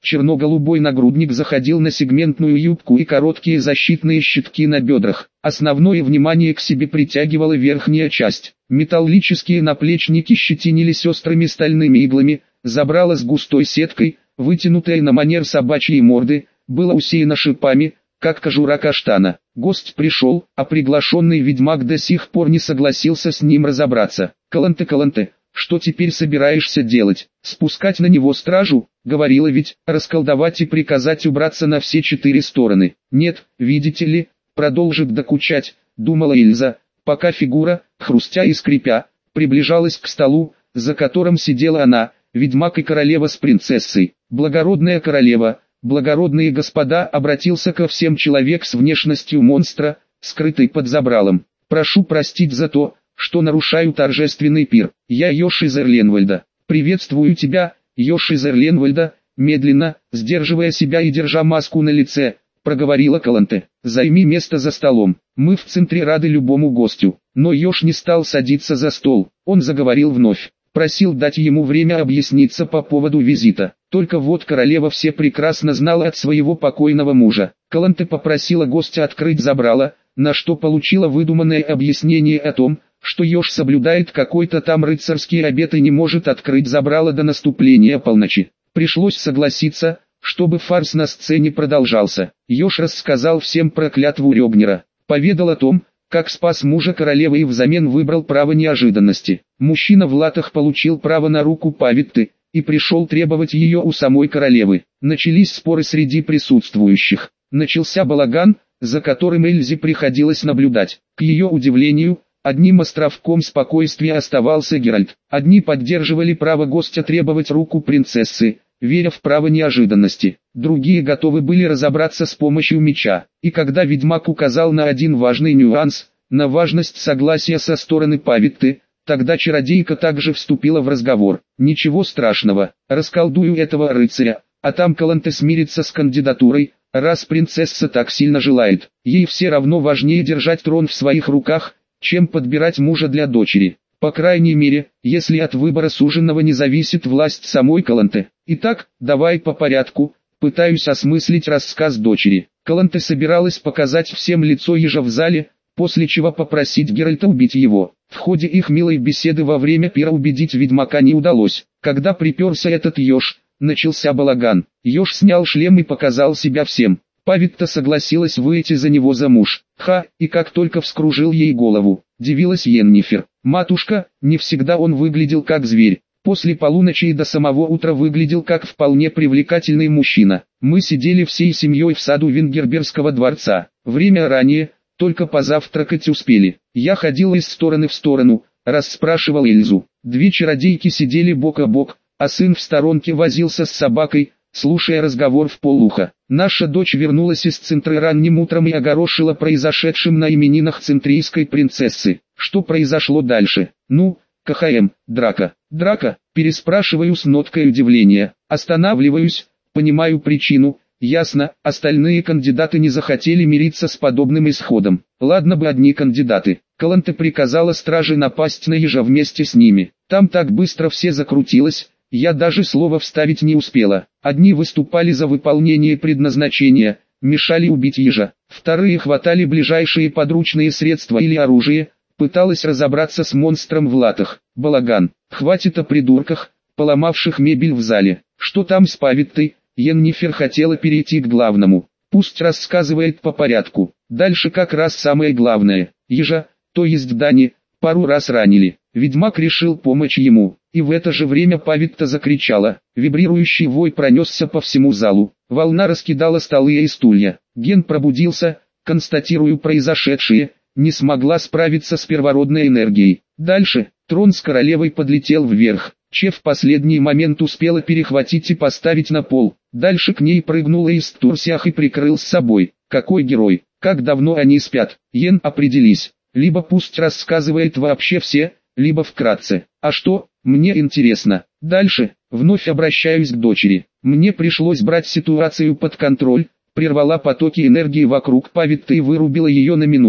Черно-голубой нагрудник заходил на сегментную юбку и короткие защитные щитки на бедрах. Основное внимание к себе притягивала верхняя часть. Металлические наплечники щетинились острыми стальными иглами, забрало с густой сеткой, вытянутое на манер собачьей морды, было усеяно шипами, как кожура каштана. Гость пришел, а приглашенный ведьмак до сих пор не согласился с ним разобраться. «Каланте, Каланте, что теперь собираешься делать? Спускать на него стражу?» Говорила ведь, расколдовать и приказать убраться на все четыре стороны. «Нет, видите ли», продолжит докучать, думала Эльза, пока фигура, хрустя и скрипя, приближалась к столу, за которым сидела она, ведьмак и королева с принцессой. «Благородная королева, благородные господа», обратился ко всем человек с внешностью монстра, скрытый под забралом. «Прошу простить за то, что нарушаю торжественный пир. Я Йош из Эрленвальда. Приветствую тебя, Йош из Эрленвальда», медленно, сдерживая себя и держа маску на лице, проговорила Каланте. «Займи место за столом. Мы в центре рады любому гостю». Но Йош не стал садиться за стол. Он заговорил вновь. Просил дать ему время объясниться по поводу визита. Только вот королева все прекрасно знала от своего покойного мужа. Каланте попросила гостя открыть забрало, на что получила выдуманное объяснение о том, что Йош соблюдает какой-то там рыцарский обет и не может открыть забрало до наступления полночи. Пришлось согласиться, чтобы фарс на сцене продолжался. Йош рассказал всем про клятву Рёгнера, поведал о том, как спас мужа королевы и взамен выбрал право неожиданности. Мужчина в латах получил право на руку Павитты, и пришел требовать ее у самой королевы. Начались споры среди присутствующих. Начался балаган, за которым Эльзе приходилось наблюдать. К ее удивлению, одним островком спокойствия оставался Геральт. Одни поддерживали право гостя требовать руку принцессы, веря в право неожиданности. Другие готовы были разобраться с помощью меча. И когда ведьмак указал на один важный нюанс, на важность согласия со стороны Павитты, тогда чародейка также вступила в разговор. «Ничего страшного, расколдую этого рыцаря, а там Каланте смирится с кандидатурой, раз принцесса так сильно желает. Ей все равно важнее держать трон в своих руках, чем подбирать мужа для дочери. По крайней мере, если от выбора суженого не зависит власть самой Каланте. Итак, давай по порядку, пытаюсь осмыслить рассказ дочери». Каланте собиралась показать всем лицо ежа в зале, после чего попросить Геральта убить его. В ходе их милой беседы во время пира убедить ведьмака не удалось. Когда приперся этот еж, начался балаган. Еж снял шлем и показал себя всем. Павитта согласилась выйти за него замуж. Ха, и как только вскружил ей голову, дивилась Йеннифер. «Матушка, не всегда он выглядел как зверь. После полуночи и до самого утра выглядел как вполне привлекательный мужчина. Мы сидели всей семьей в саду Вингербергского дворца. Время ранее, только позавтракать успели. Я ходил из стороны в сторону, расспрашивал Эльзу. Две чародейки сидели бок о бок, а сын в сторонке возился с собакой, слушая разговор вполуха. Наша дочь вернулась из центра ранним утром и огорошила произошедшим на именинах центрийской принцессы. Что произошло дальше? Ну, КХМ, драка. Драка, переспрашиваю с ноткой удивления. Останавливаюсь, понимаю причину. Ясно, остальные кандидаты не захотели мириться с подобным исходом. Ладно бы одни кандидаты. Каланте приказала страже напасть на ежа вместе с ними. Там так быстро все закрутилось, я даже слова вставить не успела. Одни выступали за выполнение предназначения, мешали убить ежа. Вторые хватали ближайшие подручные средства или оружие, пыталась разобраться с монстром в латах. Балаган. Хватит о придурках, поломавших мебель в зале. Что там с Павиттой? Йеннифер хотела перейти к главному. Пусть рассказывает по порядку. Дальше как раз самое главное. Ежа, то есть Дани, пару раз ранили. Ведьмак решил помочь ему. И в это же время Павитта закричала. Вибрирующий вой пронесся по всему залу. Волна раскидала столы и стулья. Ген пробудился, констатирую произошедшее, не смогла справиться с первородной энергией. Дальше, трон с королевой подлетел вверх. Че в последний момент успела перехватить и поставить на пол. Дальше к ней прыгнула из турсях и прикрыл с собой. Какой герой, как давно они спят. Йен, определись. Либо пусть рассказывает вообще все, либо вкратце. А что, мне интересно. Дальше, вновь обращаюсь к дочери. Мне пришлось брать ситуацию под контроль, прервала потоки энергии вокруг Павитты и вырубила ее на минуту.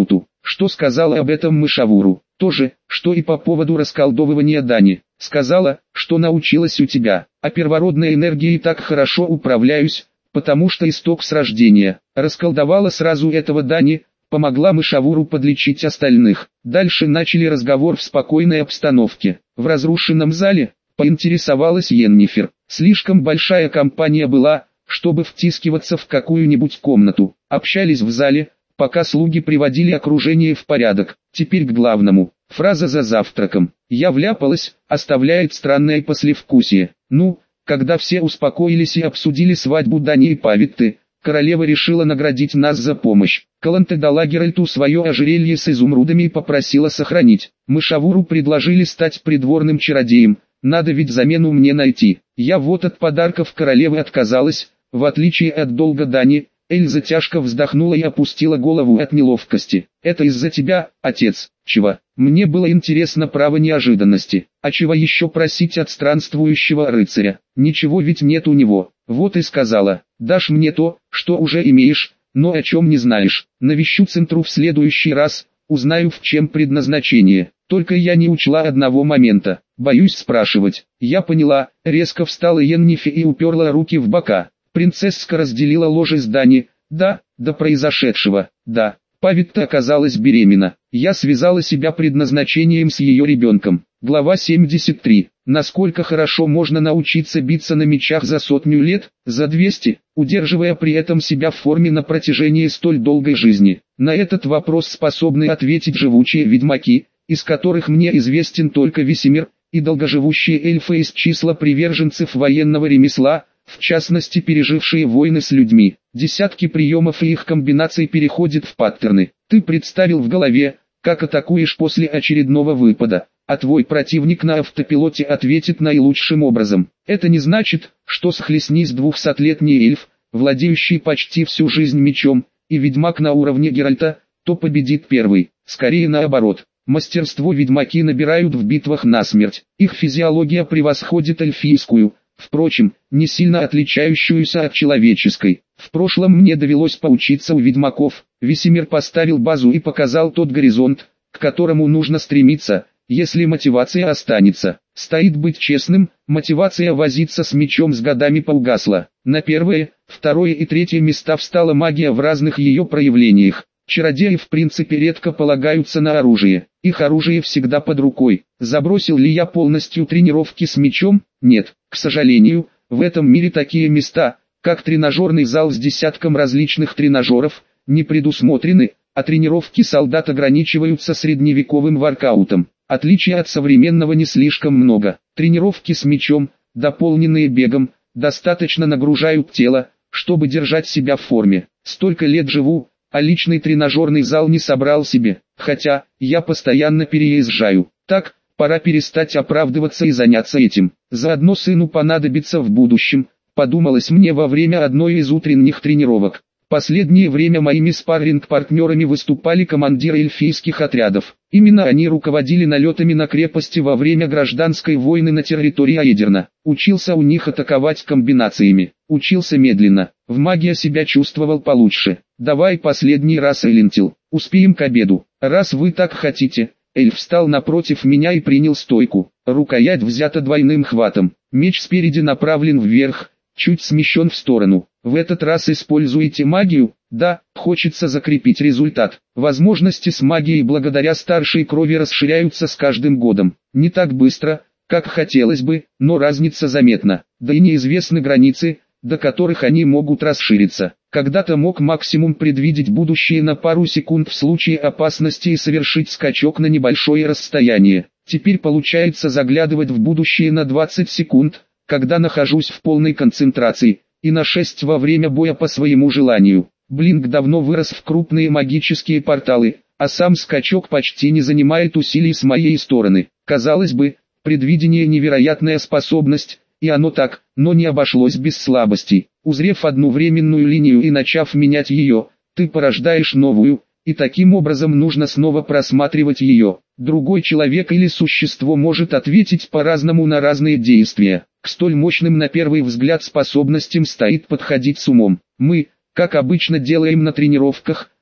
что сказала об этом Мышавуру. То же, что и по поводу расколдовывания Дани. Сказала, что научилась у тебя, а первородной энергией так хорошо управляюсь, потому что исток с рождения. Расколдовала сразу этого Дани, помогла Мышавуру подлечить остальных. Дальше начали разговор в спокойной обстановке. В разрушенном зале, поинтересовалась Йеннифер. Слишком большая компания была, чтобы втискиваться в какую-нибудь комнату. Общались в зале, пока слуги приводили окружение в порядок. Теперь к главному. Фраза за завтраком. Я вляпалась, оставляет странное послевкусие. Ну, когда все успокоились и обсудили свадьбу Дани и Павитты, королева решила наградить нас за помощь. Каланте дала Геральту свое ожерелье с изумрудами и попросила сохранить. Мышавуру предложили стать придворным чародеем, надо ведь замену мне найти. Я вот от подарков королевы отказалась, в отличие от долга Дани. Эльза тяжко вздохнула и опустила голову от неловкости. «Это из-за тебя, отец». «Чего?» «Мне было интересно право неожиданности. А чего еще просить от странствующего рыцаря? Ничего ведь нет у него». Вот и сказала: «Дашь мне то, что уже имеешь, но о чем не знаешь. Навещу Центру в следующий раз, узнаю, в чем предназначение. Только я не учла одного момента. Боюсь спрашивать». «Я поняла». Резко встала Йеннифи и уперла руки в бока. Принцесска разделила ложе с Дани. Да, до произошедшего, да. Павитта оказалась беременна. Я связала себя предназначением с ее ребенком. Глава семьдесят три. Насколько хорошо можно научиться биться на мечах за сотню лет, за двести, удерживая при этом себя в форме на протяжении столь долгой жизни? На этот вопрос способны ответить живучие ведьмаки, из которых мне известен только Весемир, и долгоживущие эльфы из числа приверженцев военного ремесла, в частности пережившие войны с людьми. Десятки приемов и их комбинаций переходят в паттерны. Ты представил в голове, как атакуешь после очередного выпада, а твой противник на автопилоте ответит наилучшим образом. Это не значит, что схлестнись двухсотлетний эльф, владеющий почти всю жизнь мечом, и ведьмак на уровне Геральта, то победит первый. Скорее наоборот. Мастерство ведьмаки набирают в битвах насмерть. Их физиология превосходит эльфийскую, впрочем, не сильно отличающуюся от человеческой. В прошлом мне довелось поучиться у ведьмаков. Весемир поставил базу и показал тот горизонт, к которому нужно стремиться, если мотивация останется. Стоит быть честным, мотивация возиться с мечом с годами поугасла. На первое, второе и третье места встала магия в разных ее проявлениях. Чародеи в принципе редко полагаются на оружие. Их оружие всегда под рукой. Забросил ли я полностью тренировки с мечом? Нет. К сожалению, в этом мире такие места, как тренажерный зал с десятком различных тренажеров, не предусмотрены, а тренировки солдат ограничиваются средневековым воркаутом. Отличий от современного не слишком много. Тренировки с мечом, дополненные бегом, достаточно нагружают тело, чтобы держать себя в форме. Столько лет живу, а личный тренажерный зал не собрал себе, хотя, я постоянно переезжаю. Так, пора перестать оправдываться и заняться этим. Заодно сыну понадобится в будущем, подумалось мне во время одной из утренних тренировок. Последнее время моими спарринг-партнерами выступали командиры эльфийских отрядов. Именно они руководили налетами на крепости во время гражданской войны на территории Аэдерна. Учился у них атаковать комбинациями. Учился медленно. В магии себя чувствовал получше. Давай последний раз, Элентил. Успеем к обеду. Раз вы так хотите. Эльф встал напротив меня и принял стойку. Рукоять взята двойным хватом. Меч спереди направлен вверх, чуть смещен в сторону. В этот раз используете магию? Да, хочется закрепить результат. Возможности с магией благодаря старшей крови расширяются с каждым годом. Не так быстро, как хотелось бы, но разница заметна. Да и неизвестны границы, до которых они могут расшириться. Когда-то мог максимум предвидеть будущее на пару секунд в случае опасности и совершить скачок на небольшое расстояние. Теперь получается заглядывать в будущее на двадцать секунд, когда нахожусь в полной концентрации, и на шесть во время боя по своему желанию. Блинк давно вырос в крупные магические порталы, а сам скачок почти не занимает усилий с моей стороны. Казалось бы, предвидение невероятная способность, и оно так, но не обошлось без слабостей. Узрев одну временную линию и начав менять ее, ты порождаешь новую, и таким образом нужно снова просматривать ее. Другой человек или существо может ответить по-разному на разные действия. К столь мощным на первый взгляд способностям стоит подходить с умом. Мы, как обычно делаем на тренировках,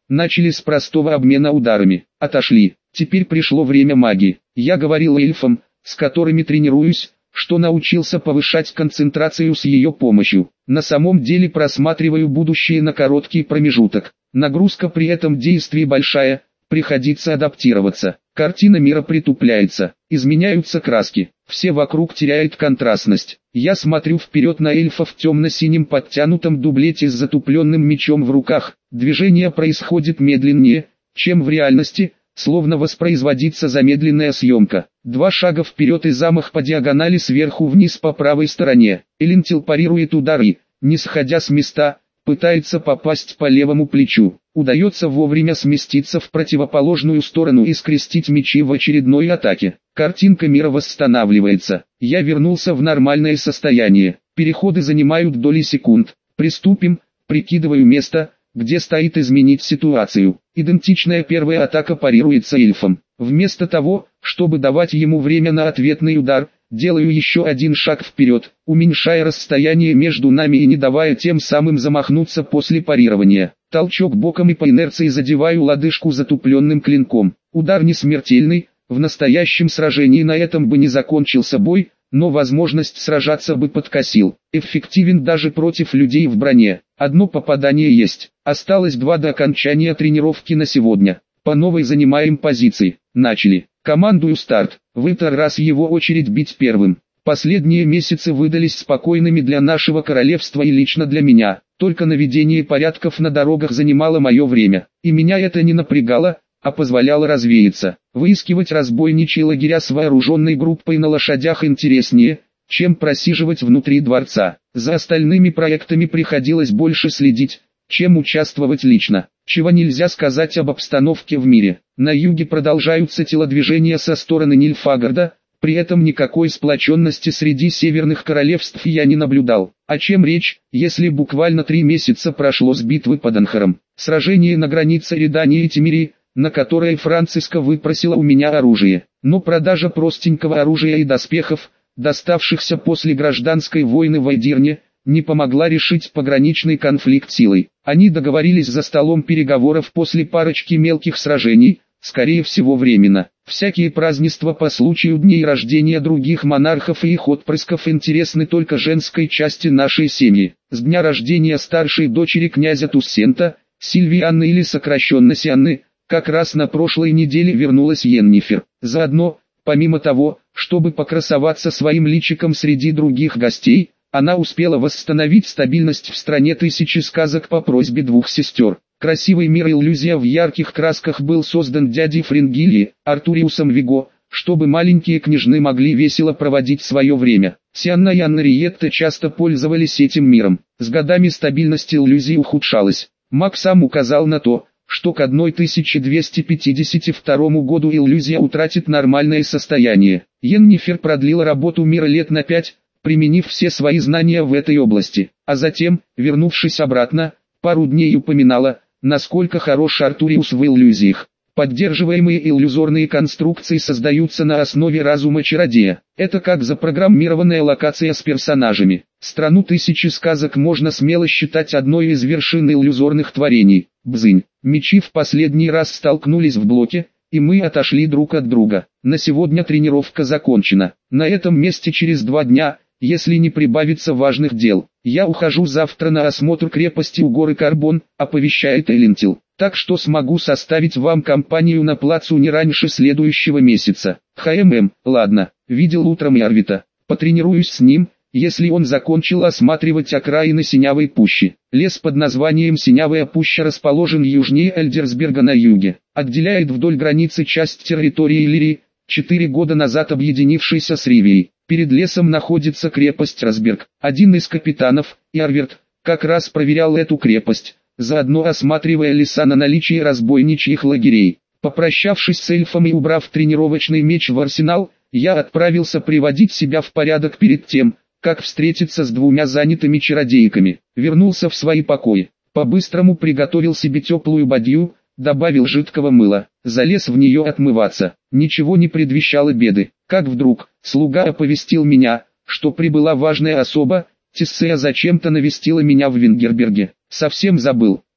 Начали с простого обмена ударами. Отошли. Теперь пришло время магии. Я говорил эльфам, с которыми тренируюсь, что научился повышать концентрацию с ее помощью. На самом деле просматриваю будущее на короткий промежуток. Нагрузка при этом действии большая, приходится адаптироваться. Картина мира притупляется, изменяются краски, все вокруг теряют контрастность. Я смотрю вперед на эльфа в темно-синем подтянутом дублете с затупленным мечом в руках. Движение происходит медленнее, чем в реальности, словно воспроизводится замедленная съемка. Два шага вперед и замах по диагонали сверху вниз по правой стороне. Элентил парирует удары, не сходя с места, пытается попасть по левому плечу. Удается вовремя сместиться в противоположную сторону и скрестить мечи в очередной атаке. Картинка мира восстанавливается. Я вернулся в нормальное состояние. Переходы занимают доли секунд. Приступим, прикидываю место, где стоит изменить ситуацию. Идентичная первая атака парируется эльфом. Вместо того, чтобы давать ему время на ответный удар, делаю еще один шаг вперед, уменьшая расстояние между нами и не давая тем самым замахнуться после парирования. Толчок боком и по инерции задеваю лодыжку затупленным клинком. Удар не смертельный, в настоящем сражении на этом бы не закончился бой, но возможность сражаться бы подкосил. Эффективен даже против людей в броне. Одно попадание есть. Осталось два до окончания тренировки на сегодня. По новой занимаем позиции. Начали. Командую старт. В этот раз его очередь бить первым. Последние месяцы выдались спокойными для нашего королевства и лично для меня. Только наведение порядков на дорогах занимало мое время. И меня это не напрягало, а позволяло развеяться. Выискивать разбойничьи лагеря с вооруженной группой на лошадях интереснее, чем просиживать внутри дворца. За остальными проектами приходилось больше следить, чем участвовать лично. Чего нельзя сказать об обстановке в мире. На юге продолжаются телодвижения со стороны Нильфгарда, при этом никакой сплоченности среди северных королевств я не наблюдал. О чем речь, если буквально три месяца прошло с битвы под Анхаром? Сражение на границе Редании и Тимирии, на которое Франциска выпросила у меня оружие. Но продажа простенького оружия и доспехов, доставшихся после гражданской войны в Эдирне, не помогла решить пограничный конфликт силой. Они договорились за столом переговоров после парочки мелких сражений, скорее всего временно. Всякие празднества по случаю дней рождения других монархов и их отпрысков интересны только женской части нашей семьи. С дня рождения старшей дочери князя Туссента, Сильвианны или сокращенно Сианны, как раз на прошлой неделе вернулась Йеннифер. Заодно, помимо того, чтобы покрасоваться своим личиком среди других гостей, она успела восстановить стабильность в стране тысячи сказок по просьбе двух сестер. Красивый мир иллюзия в ярких красках был создан дядей Фрингилли, Артуриусом Виго, чтобы маленькие княжны могли весело проводить свое время. Сианна и Анриетта часто пользовались этим миром. С годами стабильность иллюзии ухудшалась. Маг сам указал на то, что к тысяча двести пятьдесят второму году иллюзия утратит нормальное состояние. Йеннифер продлила работу мира лет на пять, применив все свои знания в этой области, а затем, вернувшись обратно, пару дней упоминала, насколько хорош Артуриус в иллюзиях. Поддерживаемые иллюзорные конструкции создаются на основе разума чародея. Это как запрограммированная локация с персонажами. Страну тысячи сказок можно смело считать одной из вершин иллюзорных творений. Бзынь. Мечи в последний раз столкнулись в блоке, и мы отошли друг от друга. На сегодня тренировка закончена. На этом месте через два дня, если не прибавится важных дел, я ухожу завтра на осмотр крепости у горы Карбон, оповещает Элентил. Так что смогу составить вам компанию на плацу не раньше следующего месяца. ХММ, ладно, видел утром Ярвита. Потренируюсь с ним, если он закончил осматривать окраины Синявой пущи. Лес под названием Синявая пуща расположен южнее Эльдерсберга на юге. Отделяет вдоль границы часть территории Иллирии, четыре года назад объединившейся с Ривией. Перед лесом находится крепость Расберг. Один из капитанов, Ярверт, как раз проверял эту крепость, заодно осматривая леса на наличие разбойничьих лагерей. Попрощавшись с эльфом и убрав тренировочный меч в арсенал, я отправился приводить себя в порядок перед тем, как встретиться с двумя занятыми чародейками. Вернулся в свои покои, по-быстрому приготовил себе теплую бадью, добавил жидкого мыла, залез в нее отмываться. Ничего не предвещало беды. Как вдруг, слуга оповестил меня, что прибыла важная особа. Тессея зачем-то навестила меня в Венгерберге. Совсем забыл.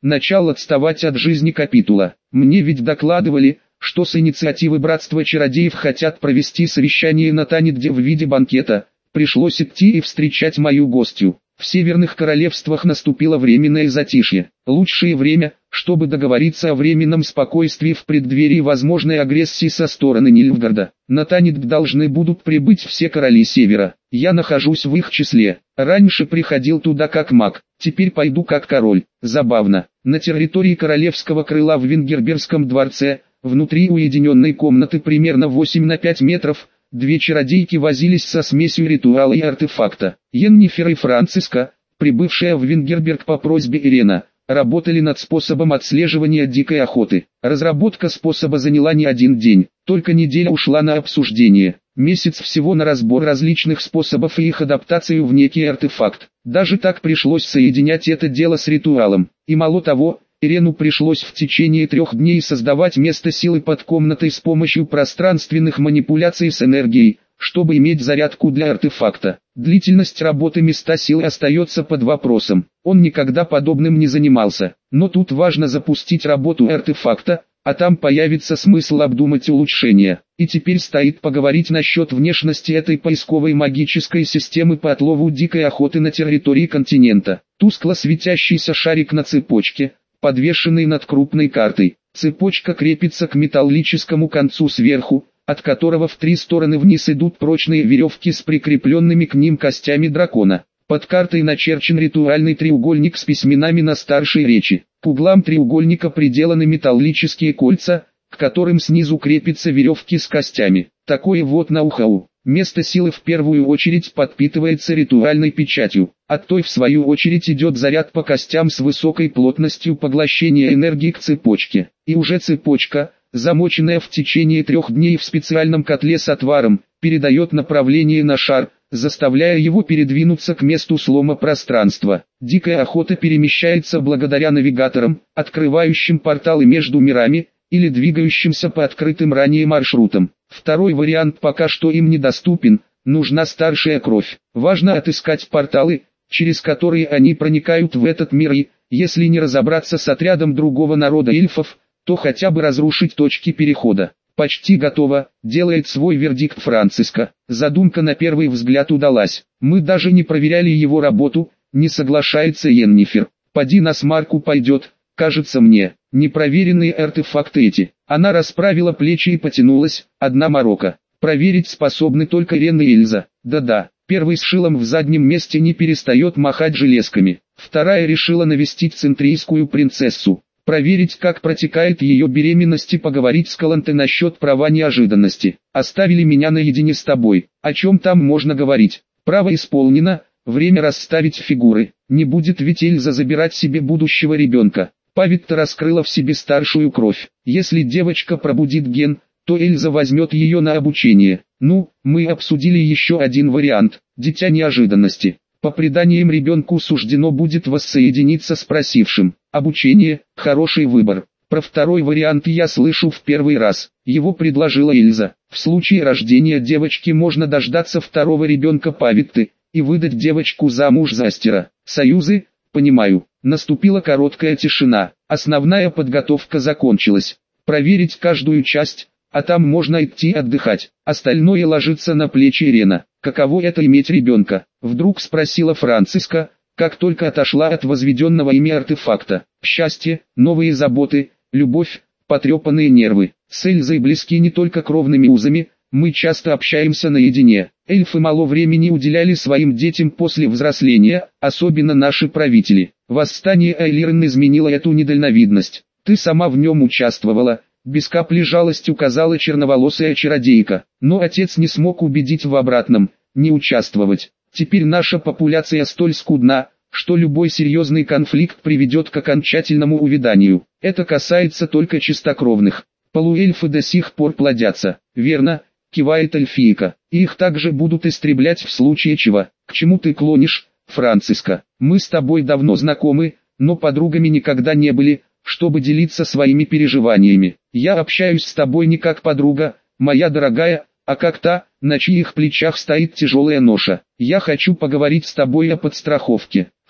начал отставать от жизни капитула. Мне ведь докладывали, что с инициативы Братства Чародеев хотят провести совещание на Танитде в виде банкета. Пришлось идти и встречать мою гостью. В северных королевствах наступило временное затишье. Лучшее время, чтобы договориться о временном спокойствии в преддверии возможной агрессии со стороны Нильфгарда. На Танитд должны будут прибыть все короли Севера. Я нахожусь в их числе. Раньше приходил туда как маг, теперь пойду как король. Забавно. На территории королевского крыла в Вингербергском дворце, внутри уединенной комнаты примерно восемь на пять метров, две чародейки возились со смесью ритуала и артефакта. Йеннифер и Франциска, прибывшая в Вингерберг по просьбе Ирена, работали над способом отслеживания дикой охоты. Разработка способа заняла не один день, только неделя ушла на обсуждение. Месяц всего на разбор различных способов и их адаптацию в некий артефакт. Даже так пришлось соединять это дело с ритуалом. И мало того, Ирену пришлось в течение трех дней создавать место силы под комнатой с помощью пространственных манипуляций с энергией, чтобы иметь зарядку для артефакта. Длительность работы места силы остается под вопросом. Он никогда подобным не занимался. Но тут важно запустить работу артефакта, а там появится смысл обдумать улучшения. И теперь стоит поговорить насчет внешности этой поисковой магической системы по отлову дикой охоты на территории континента. Тускло светящийся шарик на цепочке, подвешенный над крупной картой. Цепочка крепится к металлическому концу сверху, от которого в три стороны вниз идут прочные веревки с прикрепленными к ним костями дракона. Под картой начерчен ритуальный треугольник с письменами на старшей речи. К углам треугольника приделаны металлические кольца, к которым снизу крепятся веревки с костями. Такое вот ноу-хау. Место силы в первую очередь подпитывается ритуальной печатью, от той в свою очередь идет заряд по костям с высокой плотностью поглощения энергии к цепочке. И уже цепочка, замоченная в течение трех дней в специальном котле с отваром, передает направление на шар, заставляя его передвинуться к месту слома пространства. Дикая охота перемещается благодаря навигаторам, открывающим порталы между мирами, или двигающимся по открытым ранее маршрутам. Второй вариант пока что им недоступен, нужна старшая кровь. Важно отыскать порталы, через которые они проникают в этот мир и, если не разобраться с отрядом другого народа эльфов, то хотя бы разрушить точки перехода. Почти готово, делает свой вердикт Франциска. Задумка на первый взгляд удалась. Мы даже не проверяли его работу, не соглашается Йеннифер. Поди на смарку пойдет, кажется мне. Непроверенные артефакты эти. Она расправила плечи и потянулась, одна морока. Проверить способны только Ирен и Эльза. Да-да, первый с шилом в заднем месте не перестает махать железками. Вторая решила навестить центрийскую принцессу. Проверить, как протекает ее беременность и поговорить с Каланте насчет права неожиданности. Оставили меня наедине с тобой. О чем там можно говорить? Право исполнено, время расставить фигуры. Не будет ведь Эльза забирать себе будущего ребенка. Павитта раскрыла в себе старшую кровь. Если девочка пробудит ген, то Эльза возьмет ее на обучение. Ну, мы обсудили еще один вариант – дитя неожиданности. По преданиям ребенку суждено будет воссоединиться с просившим. Обучение – хороший выбор. Про второй вариант я слышу в первый раз. Его предложила Эльза. В случае рождения девочки можно дождаться второго ребенка Павитты и выдать девочку замуж за Астера. Союзы? Понимаю. Наступила короткая тишина. Основная подготовка закончилась. Проверить каждую часть, а там можно идти отдыхать. Остальное ложится на плечи Ирена. Каково это иметь ребенка? Вдруг спросила Франциска, как только отошла от возведенного ими артефакта. Счастье, новые заботы, любовь, потрепанные нервы. С Эльзой близки не только кровными узами, мы часто общаемся наедине. Эльфы мало времени уделяли своим детям после взросления, особенно наши правители. Восстание Эйлирен изменило эту недальновидность. Ты сама в нем участвовала, без капли жалости указала черноволосая чародейка. Но отец не смог убедить в обратном, не участвовать. Теперь наша популяция столь скудна, что любой серьезный конфликт приведет к окончательному увяданию. Это касается только чистокровных. Полуэльфы до сих пор плодятся. Верно, кивает эльфийка. Их также будут истреблять в случае чего. К чему ты клонишь, Франциска? Мы с тобой давно знакомы, но подругами никогда не были, чтобы делиться своими переживаниями. Я общаюсь с тобой не как подруга, моя дорогая, а как та, на чьих плечах стоит тяжелая ноша. Я хочу поговорить с тобой о подстраховке.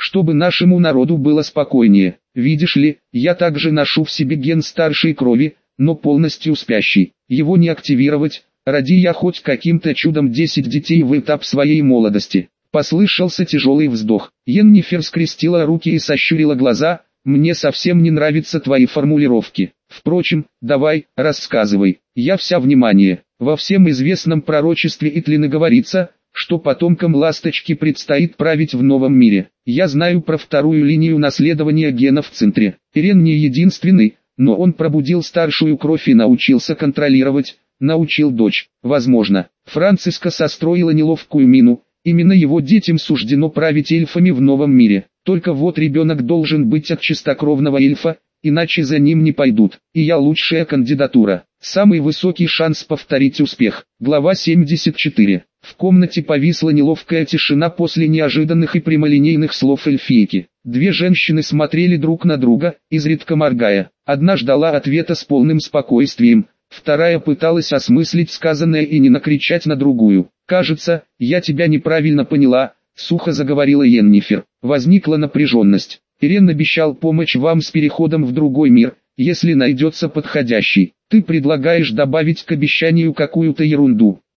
чтобы нашему народу было спокойнее. Видишь ли, я также ношу в себе ген старшей крови, но полностью спящий. Его не активировать, роди я хоть каким-то чудом десять детей в этап своей молодости». Послышался тяжелый вздох. Йеннифер скрестила руки и сощурила глаза. «Мне совсем не нравятся твои формулировки. Впрочем, давай, рассказывай, я вся внимание». Во всем известном пророчестве Итлина говорится, что потомкам ласточки предстоит править в новом мире. Я знаю про вторую линию наследования гена в центре. Ирен не единственный, но он пробудил старшую кровь и научился контролировать, научил дочь. Возможно, Франциска состроила неловкую мину, именно его детям суждено править эльфами в новом мире. Только вот ребенок должен быть от чистокровного эльфа, иначе за ним не пойдут. И я лучшая кандидатура. Самый высокий шанс повторить успех. Глава семьдесят четыре. В комнате повисла неловкая тишина после неожиданных и прямолинейных слов эльфийки. Две женщины смотрели друг на друга, изредка моргая. Одна ждала ответа с полным спокойствием, вторая пыталась осмыслить сказанное и не накричать на другую. «Кажется, я тебя неправильно поняла», — сухо заговорила Йеннифер. Возникла напряженность. «Ирен обещал помочь вам с переходом в другой мир, если найдется подходящий. Ты предлагаешь добавить к обещанию какую-то ерунду».